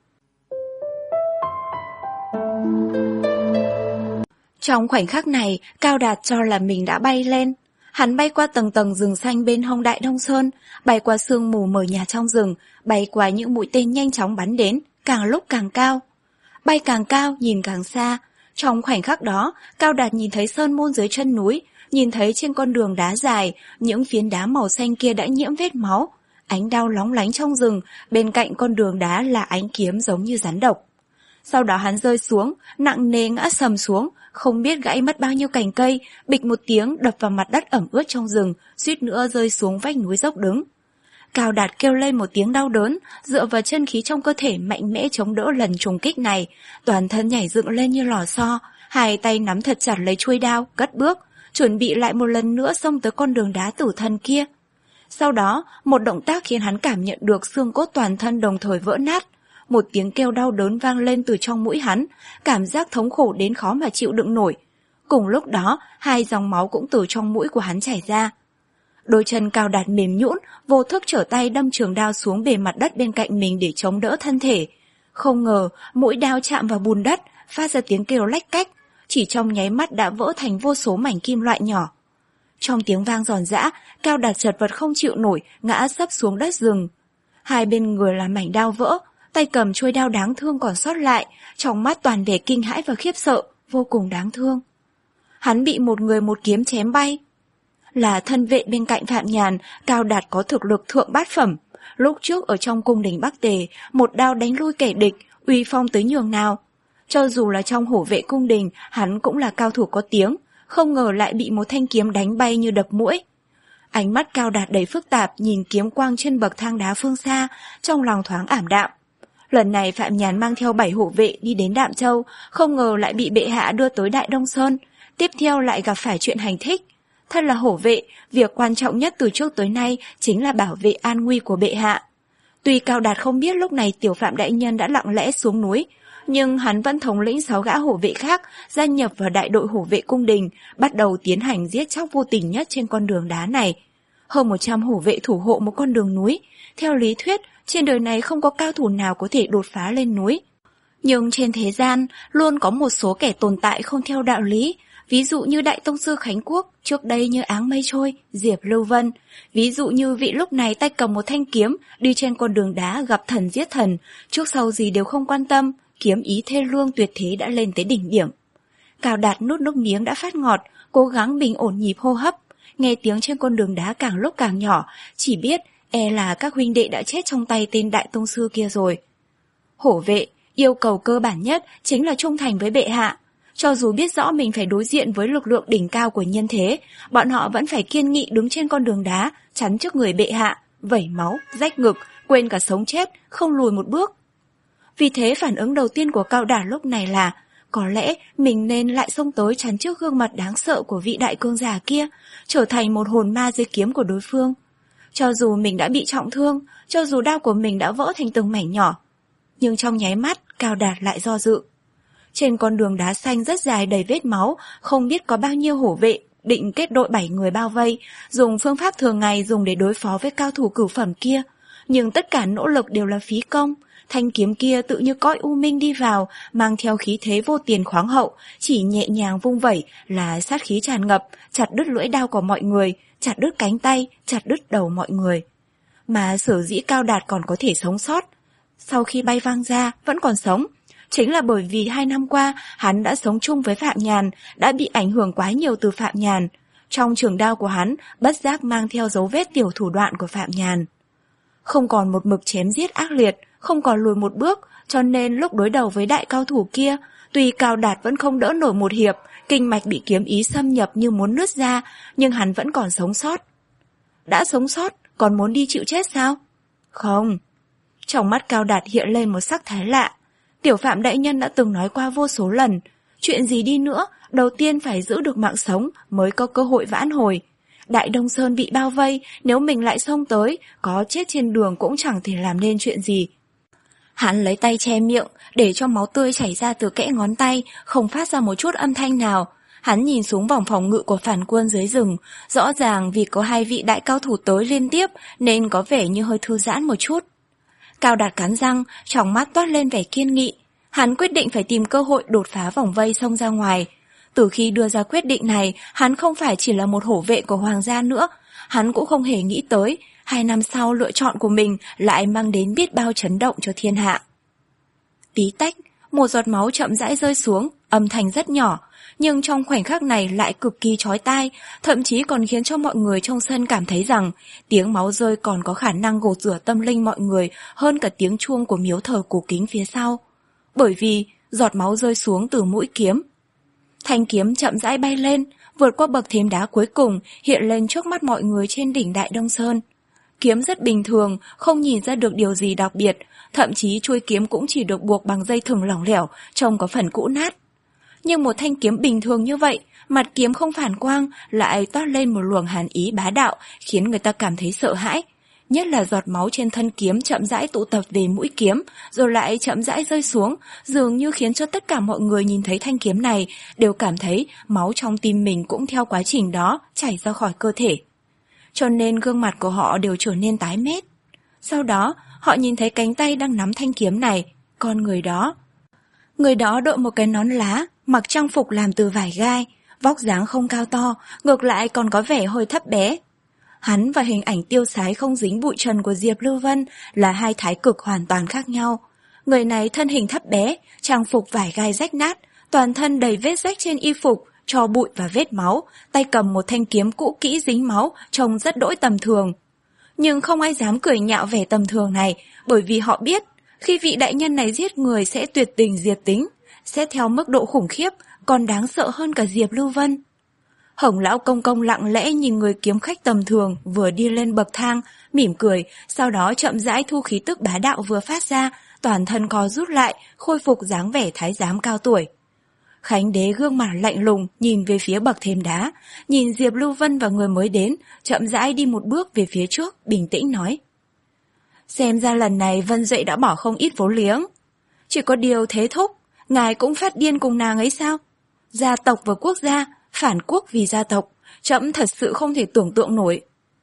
Trong khoảnh khắc này, Cao Đạt cho là mình đã bay lên. Hắn bay qua tầng tầng rừng xanh bên hông Đại Đông Sơn, bay qua sương mù mờ nhạt trong rừng, bay qua những mũi tên nhanh chóng bắn đến, càng lúc càng cao. Bay càng cao, nhìn càng xa. Trong khoảnh khắc đó, Cao Đạt nhìn thấy sơn môn dưới chân núi, nhìn thấy trên con đường đá dài, những phiến đá màu xanh kia đã nhiễm vết máu. Ánh đao lóng lánh trong rừng, bên cạnh con đường đá là ánh kiếm giống như rắn độc. Sau đó hắn rơi xuống, nặng nề ngã sầm xuống, không biết gãy mất bao nhiêu cành cây, bịch một tiếng đập vào mặt đất ẩm ướt trong rừng, suýt nữa rơi xuống vách núi dốc đứng. Cao Đạt kêu lên một tiếng đau đớn, dựa vào chân khí trong cơ thể mạnh mẽ chống đỡ lần trùng kích này, toàn thân nhảy dựng lên như lò xo, hai tay nắm thật chặt lấy chuôi đao, cất bước, chuẩn bị lại một lần nữa xông tới con đường đá tử thần kia. Sau đó, một động tác khiến hắn cảm nhận được xương cốt toàn thân đồng thời vỡ nát. Một tiếng kêu đau đớn vang lên từ trong mũi hắn, cảm giác thống khổ đến khó mà chịu đựng nổi. Cùng lúc đó, hai dòng máu cũng từ trong mũi của hắn chảy ra. Đôi chân Cao Đạt mềm nhũn, vô thức trở tay đâm trường đao xuống bề mặt đất bên cạnh mình để chống đỡ thân thể. Không ngờ, mũi đao chạm vào bùn đất, phát ra tiếng kêu lách cách, chỉ trong nháy mắt đã vỡ thành vô số mảnh kim loại nhỏ. Trong tiếng vang giòn giã, Cao Đạt chật vật không chịu nổi, ngã sấp xuống đất rừng. Hai bên người là mảnh đao vỡ, tay cầm chuôi đao đáng thương còn sót lại, trong mắt toàn vẻ kinh hãi và khiếp sợ, vô cùng đáng thương. Hắn bị một người một kiếm chém bay. Là thân vệ bên cạnh Phạm Nhàn, Cao Đạt có thực lực thượng bát phẩm. Lúc trước ở trong cung đình Bắc Tề, một đao đánh lui kẻ địch, uy phong tới nhường nào. Cho dù là trong hổ vệ cung đình, hắn cũng là cao thủ có tiếng, không ngờ lại bị một thanh kiếm đánh bay như đập muỗi. Ánh mắt Cao Đạt đầy phức tạp nhìn kiếm quang trên bậc thang đá phương xa, trong lòng thoáng ảm đạm. Lần này Phạm Nhàn mang theo bảy hổ vệ đi đến Đạm Châu, không ngờ lại bị bệ hạ đưa tới Đại Đông Sơn, tiếp theo lại gặp phải chuyện hành thích. Thân là hổ vệ, việc quan trọng nhất từ trước tới nay chính là bảo vệ an nguy của bệ hạ. Tuy Cao Đạt không biết lúc này Tiểu Phạm đại nhân đã lặng lẽ xuống núi, nhưng hắn vẫn thống lĩnh sáu gã hổ vệ khác gia nhập vào đại đội hổ vệ cung đình, bắt đầu tiến hành giết chóc vô tình nhất trên con đường đá này. Hơn một trăm hổ vệ thủ hộ một con đường núi, theo lý thuyết, trên đời này không có cao thủ nào có thể đột phá lên núi. Nhưng trên thế gian, luôn có một số kẻ tồn tại không theo đạo lý, ví dụ như Đại Tông sư Khánh Quốc, trước đây như áng mây trôi, Diệp Lưu Vân, ví dụ như vị lúc này tay cầm một thanh kiếm, đi trên con đường đá gặp thần giết thần, trước sau gì đều không quan tâm, kiếm ý thê lương tuyệt thế đã lên tới đỉnh điểm. Cao Đạt nuốt nước miếng đã phát ngọt, cố gắng bình ổn nhịp hô hấp, nghe tiếng trên con đường đá càng lúc càng nhỏ, chỉ biết e là các huynh đệ đã chết trong tay tên Đại Tông sư kia rồi. Hổ vệ, yêu cầu cơ bản nhất chính là trung thành với bệ hạ. Cho dù biết rõ mình phải đối diện với lực lượng đỉnh cao của nhân thế, bọn họ vẫn phải kiên nghị đứng trên con đường đá, chắn trước người bệ hạ, vẩy máu, rách ngực, quên cả sống chết, không lùi một bước. Vì thế phản ứng đầu tiên của Cao Đạt lúc này là, có lẽ mình nên lại xông tới chắn trước gương mặt đáng sợ của vị đại cương giả kia, trở thành một hồn ma dưới kiếm của đối phương. Cho dù mình đã bị trọng thương, cho dù đao của mình đã vỡ thành từng mảnh nhỏ, nhưng trong nháy mắt Cao Đạt lại do dự. Trên con đường đá xanh rất dài đầy vết máu, không biết có bao nhiêu hổ vệ định kết đội bảy người bao vây, dùng phương pháp thường ngày dùng để đối phó với cao thủ cửu phẩm kia. Nhưng tất cả nỗ lực đều là phí công. Thanh kiếm kia tự như cõi u minh đi vào, mang theo khí thế vô tiền khoáng hậu, chỉ nhẹ nhàng vung vẩy là sát khí tràn ngập, chặt đứt lưỡi đao của mọi người, chặt đứt cánh tay, chặt đứt đầu mọi người. Mà sở dĩ Cao Đạt còn có thể sống sót, sau khi bay vang ra vẫn còn sống, chính là bởi vì hai năm qua hắn đã sống chung với Phạm Nhàn, đã bị ảnh hưởng quá nhiều từ Phạm Nhàn. Trong trường đao của hắn bất giác mang theo dấu vết tiểu thủ đoạn của Phạm Nhàn. Không còn một mực chém giết ác liệt, không còn lùi một bước, cho nên lúc đối đầu với đại cao thủ kia, tuy Cao Đạt vẫn không đỡ nổi một hiệp, kinh mạch bị kiếm ý xâm nhập như muốn nứt ra, nhưng hắn vẫn còn sống sót. Đã sống sót, còn muốn đi chịu chết sao? Không. Trong mắt Cao Đạt hiện lên một sắc thái lạ. Tiểu Phạm đại nhân đã từng nói qua vô số lần, chuyện gì đi nữa, đầu tiên phải giữ được mạng sống mới có cơ hội vãn hồi. Đại Đông Sơn bị bao vây, nếu mình lại xông tới, có chết trên đường cũng chẳng thể làm nên chuyện gì. Hắn lấy tay che miệng, để cho máu tươi chảy ra từ kẽ ngón tay, không phát ra một chút âm thanh nào. Hắn nhìn xuống vòng phòng ngự của phản quân dưới rừng, rõ ràng vì có hai vị đại cao thủ tới liên tiếp nên có vẻ như hơi thư giãn một chút. Cao Đạt cắn răng, trong mắt toát lên vẻ kiên nghị. Hắn quyết định phải tìm cơ hội đột phá vòng vây xông ra ngoài. Từ khi đưa ra quyết định này, hắn không phải chỉ là một hổ vệ của hoàng gia nữa. Hắn cũng không hề nghĩ tới, hai năm sau lựa chọn của mình lại mang đến biết bao chấn động cho thiên hạ. Tí tách, một giọt máu chậm rãi rơi xuống, âm thanh rất nhỏ, nhưng trong khoảnh khắc này lại cực kỳ chói tai, thậm chí còn khiến cho mọi người trong sân cảm thấy rằng tiếng máu rơi còn có khả năng gột rửa tâm linh mọi người hơn cả tiếng chuông của miếu thờ cổ kính phía sau. Bởi vì giọt máu rơi xuống từ mũi kiếm. Thanh kiếm chậm rãi bay lên, vượt qua bậc thềm đá cuối cùng, hiện lên trước mắt mọi người trên đỉnh Đại Đông Sơn. Kiếm rất bình thường, không nhìn ra được điều gì đặc biệt, thậm chí chuôi kiếm cũng chỉ được buộc bằng dây thừng lỏng lẻo, trông có phần cũ nát. Nhưng một thanh kiếm bình thường như vậy, mặt kiếm không phản quang, lại toát lên một luồng hàn ý bá đạo, khiến người ta cảm thấy sợ hãi. Nhất là giọt máu trên thân kiếm chậm rãi tụ tập về mũi kiếm, rồi lại chậm rãi rơi xuống, dường như khiến cho tất cả mọi người nhìn thấy thanh kiếm này đều cảm thấy máu trong tim mình cũng theo quá trình đó chảy ra khỏi cơ thể. Cho nên gương mặt của họ đều trở nên tái mét. Sau đó, họ nhìn thấy cánh tay đang nắm thanh kiếm này, con người đó. Người đó đội một cái nón lá, mặc trang phục làm từ vải gai, vóc dáng không cao to, ngược lại còn có vẻ hơi thấp bé. Hắn và hình ảnh tiêu sái không dính bụi trần của Diệp Lưu Vân là hai thái cực hoàn toàn khác nhau. Người này thân hình thấp bé, trang phục vải gai rách nát, toàn thân đầy vết rách trên y phục, tro bụi và vết máu, tay cầm một thanh kiếm cũ kỹ dính máu, trông rất đỗi tầm thường. Nhưng không ai dám cười nhạo vẻ tầm thường này, bởi vì họ biết, khi vị đại nhân này giết người sẽ tuyệt tình diệt tính, sẽ theo mức độ khủng khiếp, còn đáng sợ hơn cả Diệp Lưu Vân. Hồng lão công công lặng lẽ nhìn người kiếm khách tầm thường vừa đi lên bậc thang, mỉm cười, sau đó chậm rãi thu khí tức bá đạo vừa phát ra, toàn thân co rút lại, khôi phục dáng vẻ thái giám cao tuổi. Khánh đế gương mặt lạnh lùng nhìn về phía bậc thềm đá, nhìn Diệp Lưu Vân và người mới đến, chậm rãi đi một bước về phía trước, bình tĩnh nói. Xem ra lần này Vân Duệ đã bỏ không ít vốn liếng. Chỉ có điều thế thúc, ngài cũng phát điên cùng nàng ấy sao? Gia tộc và quốc gia, phản quốc vì gia tộc, trẫm thật sự không thể tưởng tượng nổi.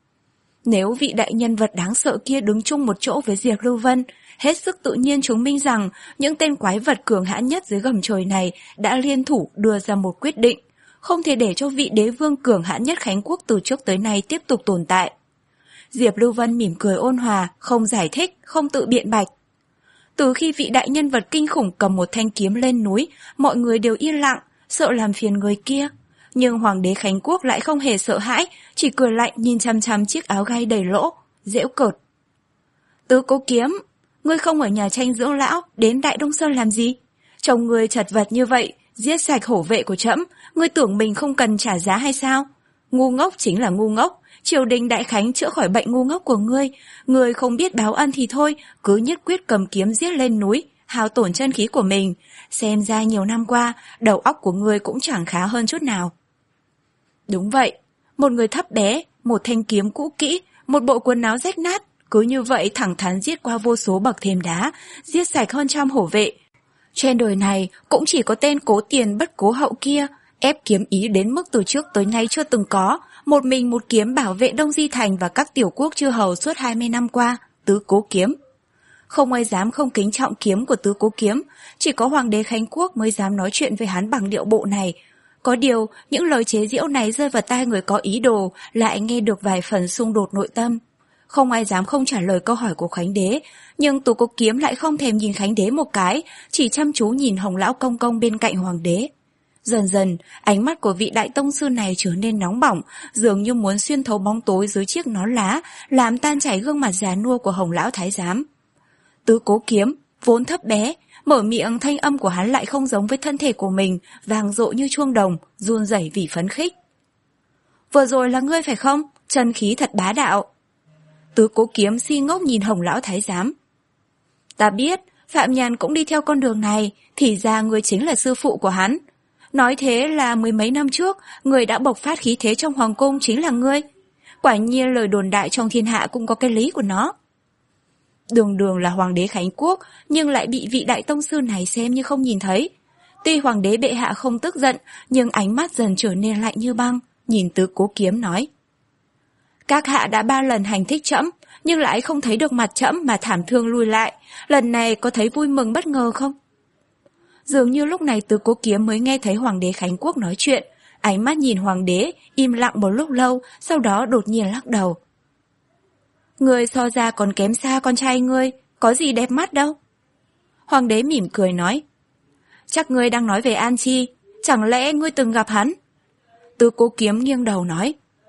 Nếu vị đại nhân vật đáng sợ kia đứng chung một chỗ với Diệp Lưu Vân, hết sức tự nhiên chứng minh rằng những tên quái vật cường hãn nhất dưới gầm trời này đã liên thủ đưa ra một quyết định, không thể để cho vị đế vương cường hãn nhất Khánh Quốc từ trước tới nay tiếp tục tồn tại. Diệp Lưu Vân mỉm cười ôn hòa, không giải thích, không tự biện bạch. Từ khi vị đại nhân vật kinh khủng cầm một thanh kiếm lên núi, mọi người đều yên lặng, sợ làm phiền người kia. Nhưng Hoàng đế Khánh Quốc lại không hề sợ hãi, chỉ cười lạnh nhìn chăm chăm chiếc áo gai đầy lỗ, giễu cợt. Tứ Cố Kiếm, ngươi không ở nhà tranh dưỡng lão, đến Đại Đông Sơn làm gì? Chồng ngươi chật vật như vậy, giết sạch hổ vệ của trẫm, ngươi tưởng mình không cần trả giá hay sao? Ngu ngốc chính là ngu ngốc, triều đình Đại Khánh chữa khỏi bệnh ngu ngốc của ngươi, ngươi không biết báo ân thì thôi, cứ nhất quyết cầm kiếm giết lên núi, hao tổn chân khí của mình. Xem ra nhiều năm qua, đầu óc của ngươi cũng chẳng khá hơn chút nào. Đúng vậy, một người thấp bé, một thanh kiếm cũ kỹ, một bộ quần áo rách nát, cứ như vậy thẳng thắn giết qua vô số bậc thềm đá, giết sạch hơn trăm hổ vệ. Trên đời này cũng chỉ có tên cố tiền bất cố hậu kia, ép kiếm ý đến mức từ trước tới nay chưa từng có, một mình một kiếm bảo vệ Đông Di Thành và các tiểu quốc chư hầu suốt hai mươi năm qua, Tứ Cố Kiếm. Không ai dám không kính trọng kiếm của Tứ Cố Kiếm, chỉ có Hoàng đế Khánh Quốc mới dám nói chuyện với hắn bằng điệu bộ này. Có điều, những lời chế giễu này rơi vào tai người có ý đồ, lại nghe được vài phần xung đột nội tâm. Không ai dám không trả lời câu hỏi của Khánh đế, nhưng Tứ Cố Kiếm lại không thèm nhìn Khánh đế một cái, chỉ chăm chú nhìn Hồng lão công công bên cạnh Hoàng đế. Dần dần, ánh mắt của vị đại tông sư này trở nên nóng bỏng, dường như muốn xuyên thấu bóng tối dưới chiếc nón lá, làm tan chảy gương mặt già nua của Hồng lão thái giám. Tứ Cố Kiếm, vốn thấp bé, mở miệng thanh âm của hắn lại không giống với thân thể của mình, vang dội như chuông đồng, run rẩy vì phấn khích. Vừa rồi là ngươi phải không? Chân khí thật bá đạo. Tứ Cố Kiếm si ngốc nhìn Hồng lão thái giám. Ta biết, Phạm Nhàn cũng đi theo con đường này, thì ra ngươi chính là sư phụ của hắn. Nói thế là mười mấy năm trước, người đã bộc phát khí thế trong hoàng cung chính là ngươi. Quả nhiên lời đồn đại trong thiên hạ cũng có cái lý của nó. Đường đường là Hoàng đế Khánh Quốc, nhưng lại bị vị đại tông sư này xem như không nhìn thấy. Tuy Hoàng đế bệ hạ không tức giận, nhưng ánh mắt dần trở nên lạnh như băng, nhìn Tứ Cố Kiếm nói. Các hạ đã ba lần hành thích trẫm, nhưng lại không thấy được mặt trẫm mà thảm thương lui lại. Lần này có thấy vui mừng bất ngờ không? Dường như lúc này Tứ Cố Kiếm mới nghe thấy Hoàng đế Khánh Quốc nói chuyện, ánh mắt nhìn Hoàng đế, im lặng một lúc lâu, sau đó đột nhiên lắc đầu. Ngươi so ra còn kém xa con trai ngươi, có gì đẹp mắt đâu. Hoàng đế mỉm cười nói. Chắc ngươi đang nói về An Chi, chẳng lẽ ngươi từng gặp hắn? Tứ Cố Kiếm nghiêng đầu nói.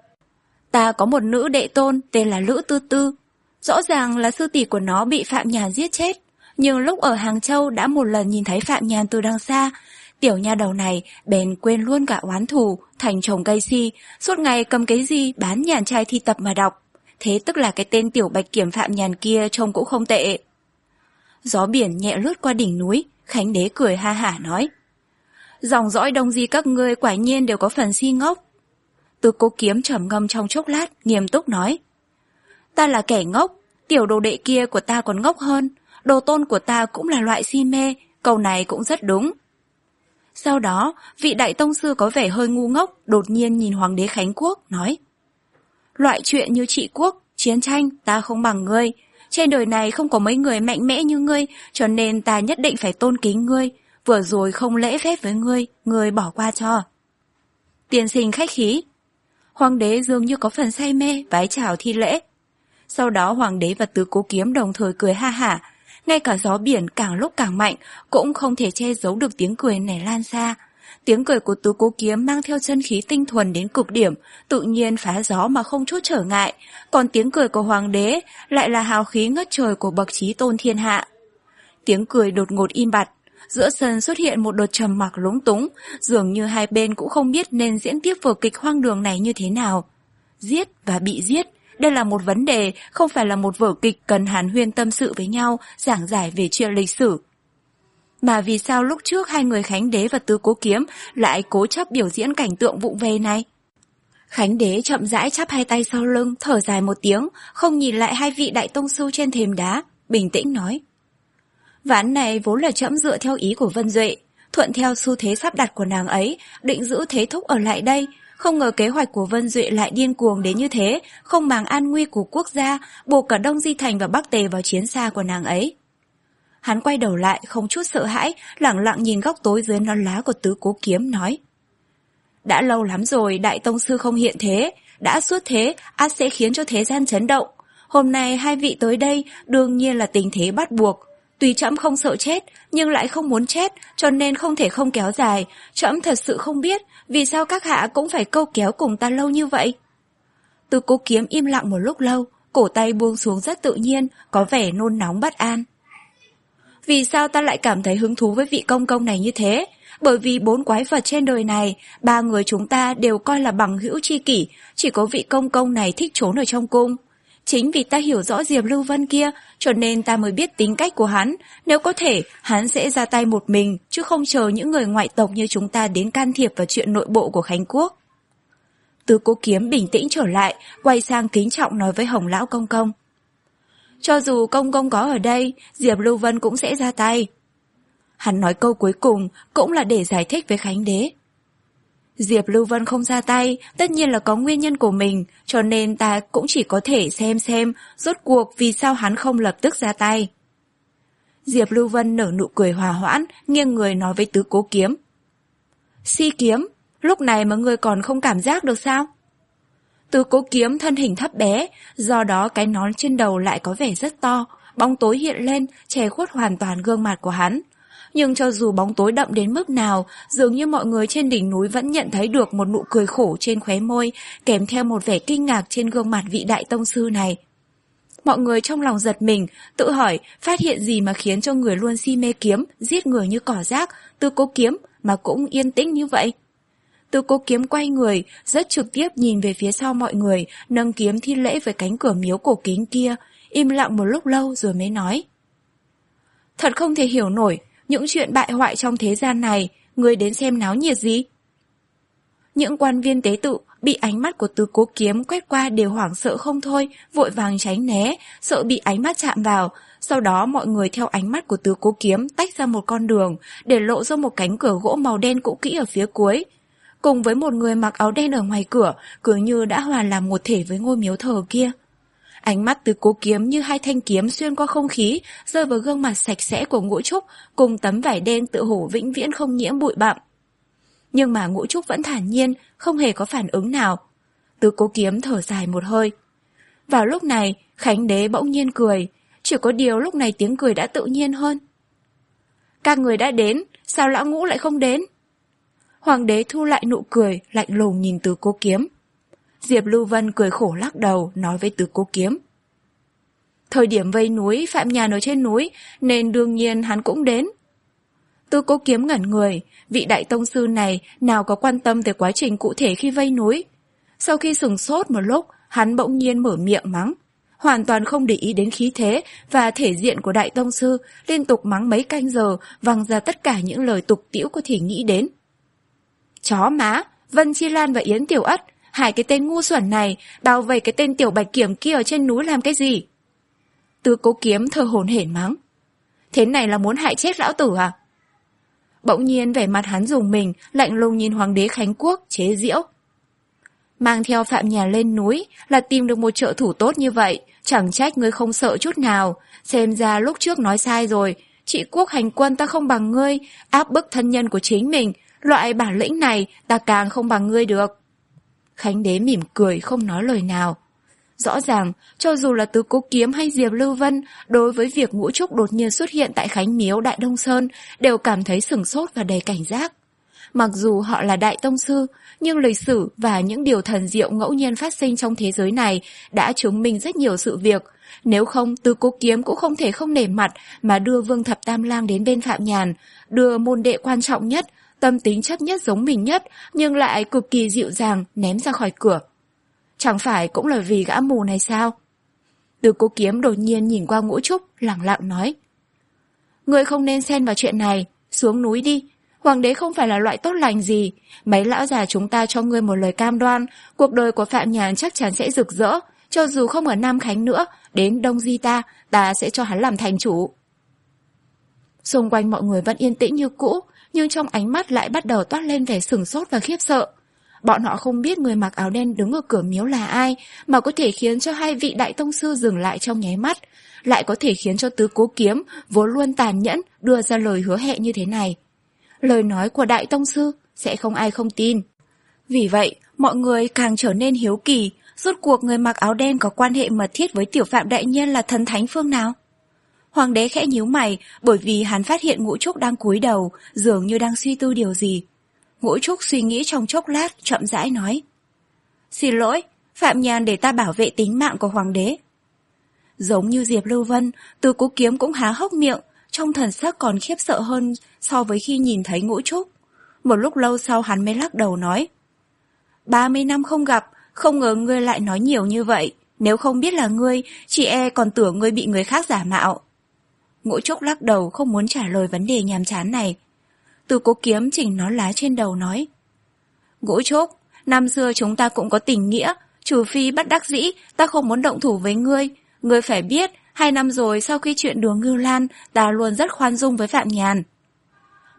Ta có một nữ đệ tôn tên là Lữ Tư Tư, rõ ràng là sư tỷ của nó bị Phạm Nhàn giết chết. Nhưng lúc ở Hàng Châu đã một lần nhìn thấy Phạm Nhàn từ đằng xa, tiểu nha đầu này bèn quên luôn cả oán thù, thành chồng gây si, suốt ngày cầm cái gì bán nhàn trai thi tập mà đọc. Thế tức là cái tên tiểu bạch kiểm Phạm Nhàn kia trông cũng không tệ. Gió biển nhẹ lướt qua đỉnh núi, Khánh đế cười ha hả nói. Dòng dõi Đông Di các ngươi quả nhiên đều có phần si ngốc. Tứ Cố Kiếm trầm ngâm trong chốc lát, nghiêm túc nói. Ta là kẻ ngốc, tiểu đồ đệ kia của ta còn ngốc hơn. Đồ tôn của ta cũng là loại si mê, câu này cũng rất đúng. Sau đó, vị đại tông sư có vẻ hơi ngu ngốc, đột nhiên nhìn Hoàng đế Khánh Quốc, nói. Loại chuyện như trị quốc, chiến tranh, ta không bằng ngươi. Trên đời này không có mấy người mạnh mẽ như ngươi, cho nên ta nhất định phải tôn kính ngươi. Vừa rồi không lễ phép với ngươi, ngươi bỏ qua cho. Tiên sinh khách khí. Hoàng đế dường như có phần say mê, vái chào thi lễ. Sau đó Hoàng đế và Tứ Cố Kiếm đồng thời cười ha hả. Ngay cả gió biển càng lúc càng mạnh, cũng không thể che giấu được tiếng cười nảy lan xa. Tiếng cười của Tứ Cố Kiếm mang theo chân khí tinh thuần đến cực điểm, tự nhiên phá gió mà không chút trở ngại. Còn tiếng cười của Hoàng đế lại là hào khí ngất trời của bậc chí tôn thiên hạ. Tiếng cười đột ngột im bặt, giữa sân xuất hiện một đợt trầm mặc lúng túng, dường như hai bên cũng không biết nên diễn tiếp vở kịch hoang đường này như thế nào. Giết và bị giết, đây là một vấn đề, không phải là một vở kịch cần hàn huyên tâm sự với nhau, giảng giải về chuyện lịch sử. Mà vì sao lúc trước hai người Khánh đế và Tứ Cố Kiếm lại cố chấp biểu diễn cảnh tượng vụng về này? Khánh đế chậm rãi chắp hai tay sau lưng, thở dài một tiếng, không nhìn lại hai vị đại tông sư trên thềm đá, bình tĩnh nói. Ván này vốn là trẫm dựa theo ý của Vân Duệ, thuận theo xu thế sắp đặt của nàng ấy, định giữ thế thúc ở lại đây. Không ngờ kế hoạch của Vân Duệ lại điên cuồng đến như thế, không màng an nguy của quốc gia, buộc cả Đông Di Thành và Bắc Tề vào chiến xa của nàng ấy. Hắn quay đầu lại, không chút sợ hãi, lẳng lặng nhìn góc tối dưới nón lá của Tứ Cố Kiếm nói. Đã lâu lắm rồi đại tông sư không hiện thế, đã xuất thế, ắt sẽ khiến cho thế gian chấn động. Hôm nay hai vị tới đây, đương nhiên là tình thế bắt buộc. Tuy trẫm không sợ chết, nhưng lại không muốn chết, cho nên không thể không kéo dài. Trẫm thật sự không biết, vì sao các hạ cũng phải câu kéo cùng ta lâu như vậy. Tứ Cố Kiếm im lặng một lúc lâu, cổ tay buông xuống rất tự nhiên, có vẻ nôn nóng bất an. Vì sao ta lại cảm thấy hứng thú với vị công công này như thế? Bởi vì bốn quái vật trên đời này, ba người chúng ta đều coi là bằng hữu tri kỷ, chỉ có vị công công này thích trốn ở trong cung. Chính vì ta hiểu rõ Diệp Lưu Vân kia, cho nên ta mới biết tính cách của hắn. Nếu có thể, hắn sẽ ra tay một mình, chứ không chờ những người ngoại tộc như chúng ta đến can thiệp vào chuyện nội bộ của Khánh Quốc. Tứ Cố Kiếm bình tĩnh trở lại, quay sang kính trọng nói với Hồng lão công công. Cho dù công công có ở đây, Diệp Lưu Vân cũng sẽ ra tay. Hắn nói câu cuối cùng cũng là để giải thích với Khánh Đế. Diệp Lưu Vân không ra tay, tất nhiên là có nguyên nhân của mình, cho nên ta cũng chỉ có thể xem xem rốt cuộc vì sao hắn không lập tức ra tay. Diệp Lưu Vân nở nụ cười hòa hoãn, nghiêng người nói với Tứ Cố Kiếm. Si kiếm, lúc này mà ngươi còn không cảm giác được sao? Tứ Cố Kiếm thân hình thấp bé, do đó cái nón trên đầu lại có vẻ rất to, bóng tối hiện lên, che khuất hoàn toàn gương mặt của hắn. Nhưng cho dù bóng tối đậm đến mức nào, dường như mọi người trên đỉnh núi vẫn nhận thấy được một nụ cười khổ trên khóe môi, kèm theo một vẻ kinh ngạc trên gương mặt vị đại tông sư này. Mọi người trong lòng giật mình, tự hỏi phát hiện gì mà khiến cho người luôn si mê kiếm, giết người như cỏ rác, Tứ Cố Kiếm mà cũng yên tĩnh như vậy. Tứ Cố Kiếm quay người, rất trực tiếp nhìn về phía sau mọi người, nâng kiếm thi lễ với cánh cửa miếu cổ kính kia, im lặng một lúc lâu rồi mới nói. Thật không thể hiểu nổi, những chuyện bại hoại trong thế gian này, ngươi đến xem náo nhiệt gì? Những quan viên tế tự bị ánh mắt của Tứ Cố Kiếm quét qua đều hoảng sợ không thôi, vội vàng tránh né, sợ bị ánh mắt chạm vào. Sau đó mọi người theo ánh mắt của Tứ Cố Kiếm tách ra một con đường, để lộ ra một cánh cửa gỗ màu đen cũ kỹ ở phía cuối. Cùng với một người mặc áo đen ở ngoài cửa, cứ như đã hòa làm một thể với ngôi miếu thờ kia. Ánh mắt Tứ Cố Kiếm như hai thanh kiếm xuyên qua không khí, rơi vào gương mặt sạch sẽ của Ngũ Trúc, cùng tấm vải đen tự hổ vĩnh viễn không nhiễm bụi bặm. Nhưng mà Ngũ Trúc vẫn thản nhiên, không hề có phản ứng nào. Tứ Cố Kiếm thở dài một hơi. Vào lúc này, Khánh Đế bỗng nhiên cười, chỉ có điều lúc này tiếng cười đã tự nhiên hơn. Các người đã đến, sao lão Ngũ lại không đến? Hoàng đế thu lại nụ cười, lạnh lùng nhìn Tứ Cố Kiếm. Diệp Lưu Vân cười khổ lắc đầu, nói với Tứ Cố Kiếm. Thời điểm vây núi, Phạm Nhàn ở trên núi, nên đương nhiên hắn cũng đến. Tứ Cố Kiếm ngẩn người, vị đại tông sư này nào có quan tâm tới quá trình cụ thể khi vây núi. Sau khi sửng sốt một lúc, hắn bỗng nhiên mở miệng mắng. Hoàn toàn không để ý đến khí thế và thể diện của đại tông sư, liên tục mắng mấy canh giờ, văng ra tất cả những lời tục tĩu có thể nghĩ đến. Chó má, Vân Chi Lan và Yến Tiểu Ất, hai cái tên ngu xuẩn này, bao vây cái tên Tiểu Bạch Kiểm kia ở trên núi làm cái gì? Tứ Cố Kiếm thở hổn hển mắng. Thế này là muốn hại chết lão tử à? Bỗng nhiên vẻ mặt hắn rùng mình, lạnh lùng nhìn Hoàng đế Khánh Quốc, chế giễu. Mang theo Phạm Nhàn lên núi là tìm được một trợ thủ tốt như vậy, chẳng trách ngươi không sợ chút nào. Xem ra lúc trước nói sai rồi, trị quốc hành quân ta không bằng ngươi, áp bức thân nhân của chính mình, loại bản lĩnh này ta càng không bằng ngươi được. Khánh Đế mỉm cười không nói lời nào. Rõ ràng, cho dù là Tứ Cố Kiếm hay Diệp Lưu Vân, đối với việc Ngũ Trúc đột nhiên xuất hiện tại Khánh Miếu Đại Đông Sơn, đều cảm thấy sửng sốt và đầy cảnh giác. Mặc dù họ là đại tông sư, nhưng lịch sử và những điều thần diệu ngẫu nhiên phát sinh trong thế giới này đã chứng minh rất nhiều sự việc. Nếu không, Tứ Cố Kiếm cũng không thể không nể mặt mà đưa Vương Thập Tam Lang đến bên Phạm Nhàn, đưa môn đệ quan trọng nhất, tâm tính chấp nhất giống mình nhất, nhưng lại cực kỳ dịu dàng ném ra khỏi cửa. Chẳng phải cũng là vì gã mù này sao? Tứ Cố Kiếm đột nhiên nhìn qua Ngũ Trúc, lẳng lặng nói. Ngươi không nên xen vào chuyện này, xuống núi đi. Hoàng đế không phải là loại tốt lành gì. Mấy lão già chúng ta cho ngươi một lời cam đoan, cuộc đời của Phạm Nhàn chắc chắn sẽ rực rỡ. Cho dù không ở Nam Khánh nữa, đến Đông Di ta, ta sẽ cho hắn làm thành chủ. Xung quanh mọi người vẫn yên tĩnh như cũ, nhưng trong ánh mắt lại bắt đầu toát lên vẻ sửng sốt và khiếp sợ. Bọn họ không biết người mặc áo đen đứng ở cửa miếu là ai, mà có thể khiến cho hai vị đại tông sư dừng lại trong nháy mắt, lại có thể khiến cho Tứ Cố Kiếm vốn luôn tàn nhẫn đưa ra lời hứa hẹn như thế này. Lời nói của đại tông sư sẽ không ai không tin. Vì vậy, mọi người càng trở nên hiếu kỳ, rốt cuộc người mặc áo đen có quan hệ mật thiết với Tiểu Phạm đại nhân là thần thánh phương nào? Hoàng đế khẽ nhíu mày, bởi vì hắn phát hiện Ngũ Trúc đang cúi đầu, dường như đang suy tư điều gì. Ngũ Trúc suy nghĩ trong chốc lát, chậm rãi nói. Xin lỗi, Phạm Nhàn để ta bảo vệ tính mạng của Hoàng đế. Giống như Diệp Lưu Vân, Tứ Cố Kiếm cũng há hốc miệng, trong thần sắc còn khiếp sợ hơn so với khi nhìn thấy Ngũ Trúc. Một lúc lâu sau hắn mới lắc đầu nói. Ba mươi năm không gặp, không ngờ ngươi lại nói nhiều như vậy. Nếu không biết là ngươi, chị e còn tưởng ngươi bị người khác giả mạo. Ngũ Trúc lắc đầu không muốn trả lời vấn đề nhàm chán này. Tứ Cố Kiếm chỉnh nón lá trên đầu nói. Ngũ Trúc, năm xưa chúng ta cũng có tình nghĩa, trừ phi bất đắc dĩ, ta không muốn động thủ với ngươi. Ngươi phải biết, hai năm rồi sau khi chuyện Đường Ngưu Lan, ta luôn rất khoan dung với Phạm Nhàn.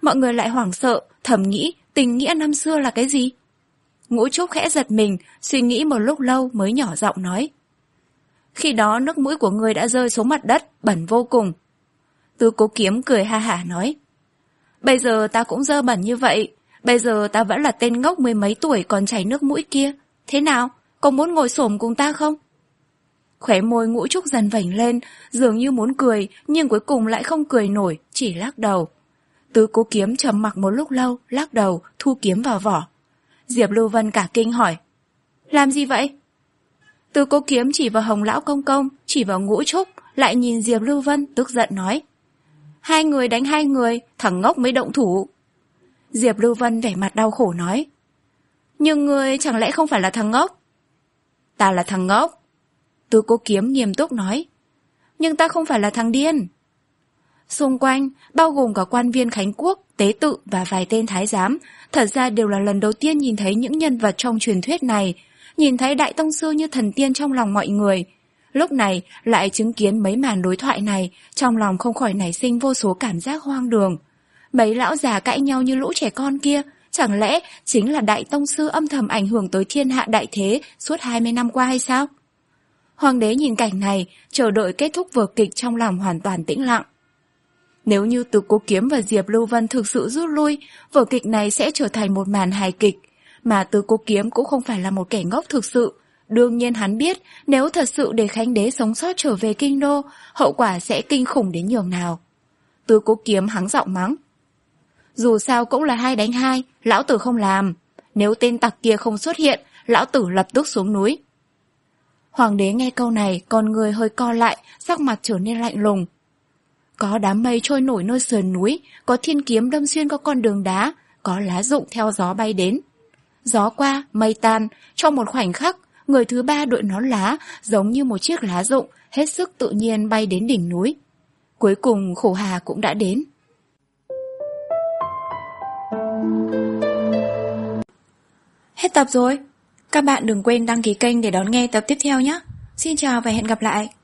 mọi người lại hoảng sợ, thầm nghĩ tình nghĩa năm xưa là cái gì? Ngũ Trúc khẽ giật mình, suy nghĩ một lúc lâu mới nhỏ giọng nói. Khi đó nước mũi của người đã rơi xuống mặt đất, bẩn vô cùng. Tư Cố Kiếm cười ha hả nói. Bây giờ ta cũng dơ bẩn như vậy, bây giờ ta vẫn là tên ngốc mười mấy tuổi còn chảy nước mũi kia. Thế nào, có muốn ngồi xổm cùng ta không? Khóe môi Ngũ Trúc dần vểnh lên, dường như muốn cười, nhưng cuối cùng lại không cười nổi, chỉ lắc đầu. Tư Cố Kiếm trầm mặc một lúc lâu, lắc đầu, thu kiếm vào vỏ. Diệp Lưu Vân cả kinh hỏi. Làm gì vậy? Tư Cố Kiếm chỉ vào Hồng Lão Công Công, chỉ vào Ngũ Trúc, lại nhìn Diệp Lưu Vân tức giận nói. Hai người đánh hai người, thằng ngốc mới động thủ. Diệp Lưu Vân vẻ mặt đau khổ nói. Nhưng ngươi chẳng lẽ không phải là thằng ngốc? Ta là thằng ngốc. Tư Cố Kiếm nghiêm túc nói. Nhưng ta không phải là thằng điên. Xung quanh, bao gồm cả quan viên Khánh Quốc, tế tự và vài tên thái giám, thật ra đều là lần đầu tiên nhìn thấy những nhân vật trong truyền thuyết này, nhìn thấy Đại Tông Sư như thần tiên trong lòng mọi người. Lúc này lại chứng kiến mấy màn đối thoại này, trong lòng không khỏi nảy sinh vô số cảm giác hoang đường. Mấy lão già cãi nhau như lũ trẻ con kia, chẳng lẽ chính là Đại Tông Sư âm thầm ảnh hưởng tới thiên hạ đại thế suốt hai mươi năm qua hay sao? Hoàng đế nhìn cảnh này, chờ đợi kết thúc vở kịch trong lòng hoàn toàn tĩnh lặng. Nếu như Tư Cố Kiếm và Diệp Lưu Vân thực sự rút lui, vở kịch này sẽ trở thành một màn hài kịch, mà Tư Cố Kiếm cũng không phải là một kẻ ngốc thực sự. Đương nhiên hắn biết, nếu thật sự để Khánh đế sống sót trở về kinh đô, hậu quả sẽ kinh khủng đến nhường nào. Tư Cố Kiếm hắng giọng mắng. Dù sao cũng là hai đánh hai, lão tử không làm. Nếu tên tặc kia không xuất hiện, lão tử lập tức xuống núi. Hoàng đế nghe câu này, con người hơi co lại, sắc mặt trở nên lạnh lùng. Có đám mây trôi nổi nơi sườn núi, có thiên kiếm đâm xuyên có con đường đá, có lá rụng theo gió bay đến. Gió qua, mây tan, trong một khoảnh khắc, người thứ ba đội nón lá, giống như một chiếc lá rụng, hết sức tự nhiên bay đến đỉnh núi. Cuối cùng khổ hà cũng đã đến. Hết tập rồi. Các bạn đừng quên đăng ký kênh để đón nghe tập tiếp theo nhé. Xin chào và hẹn gặp lại.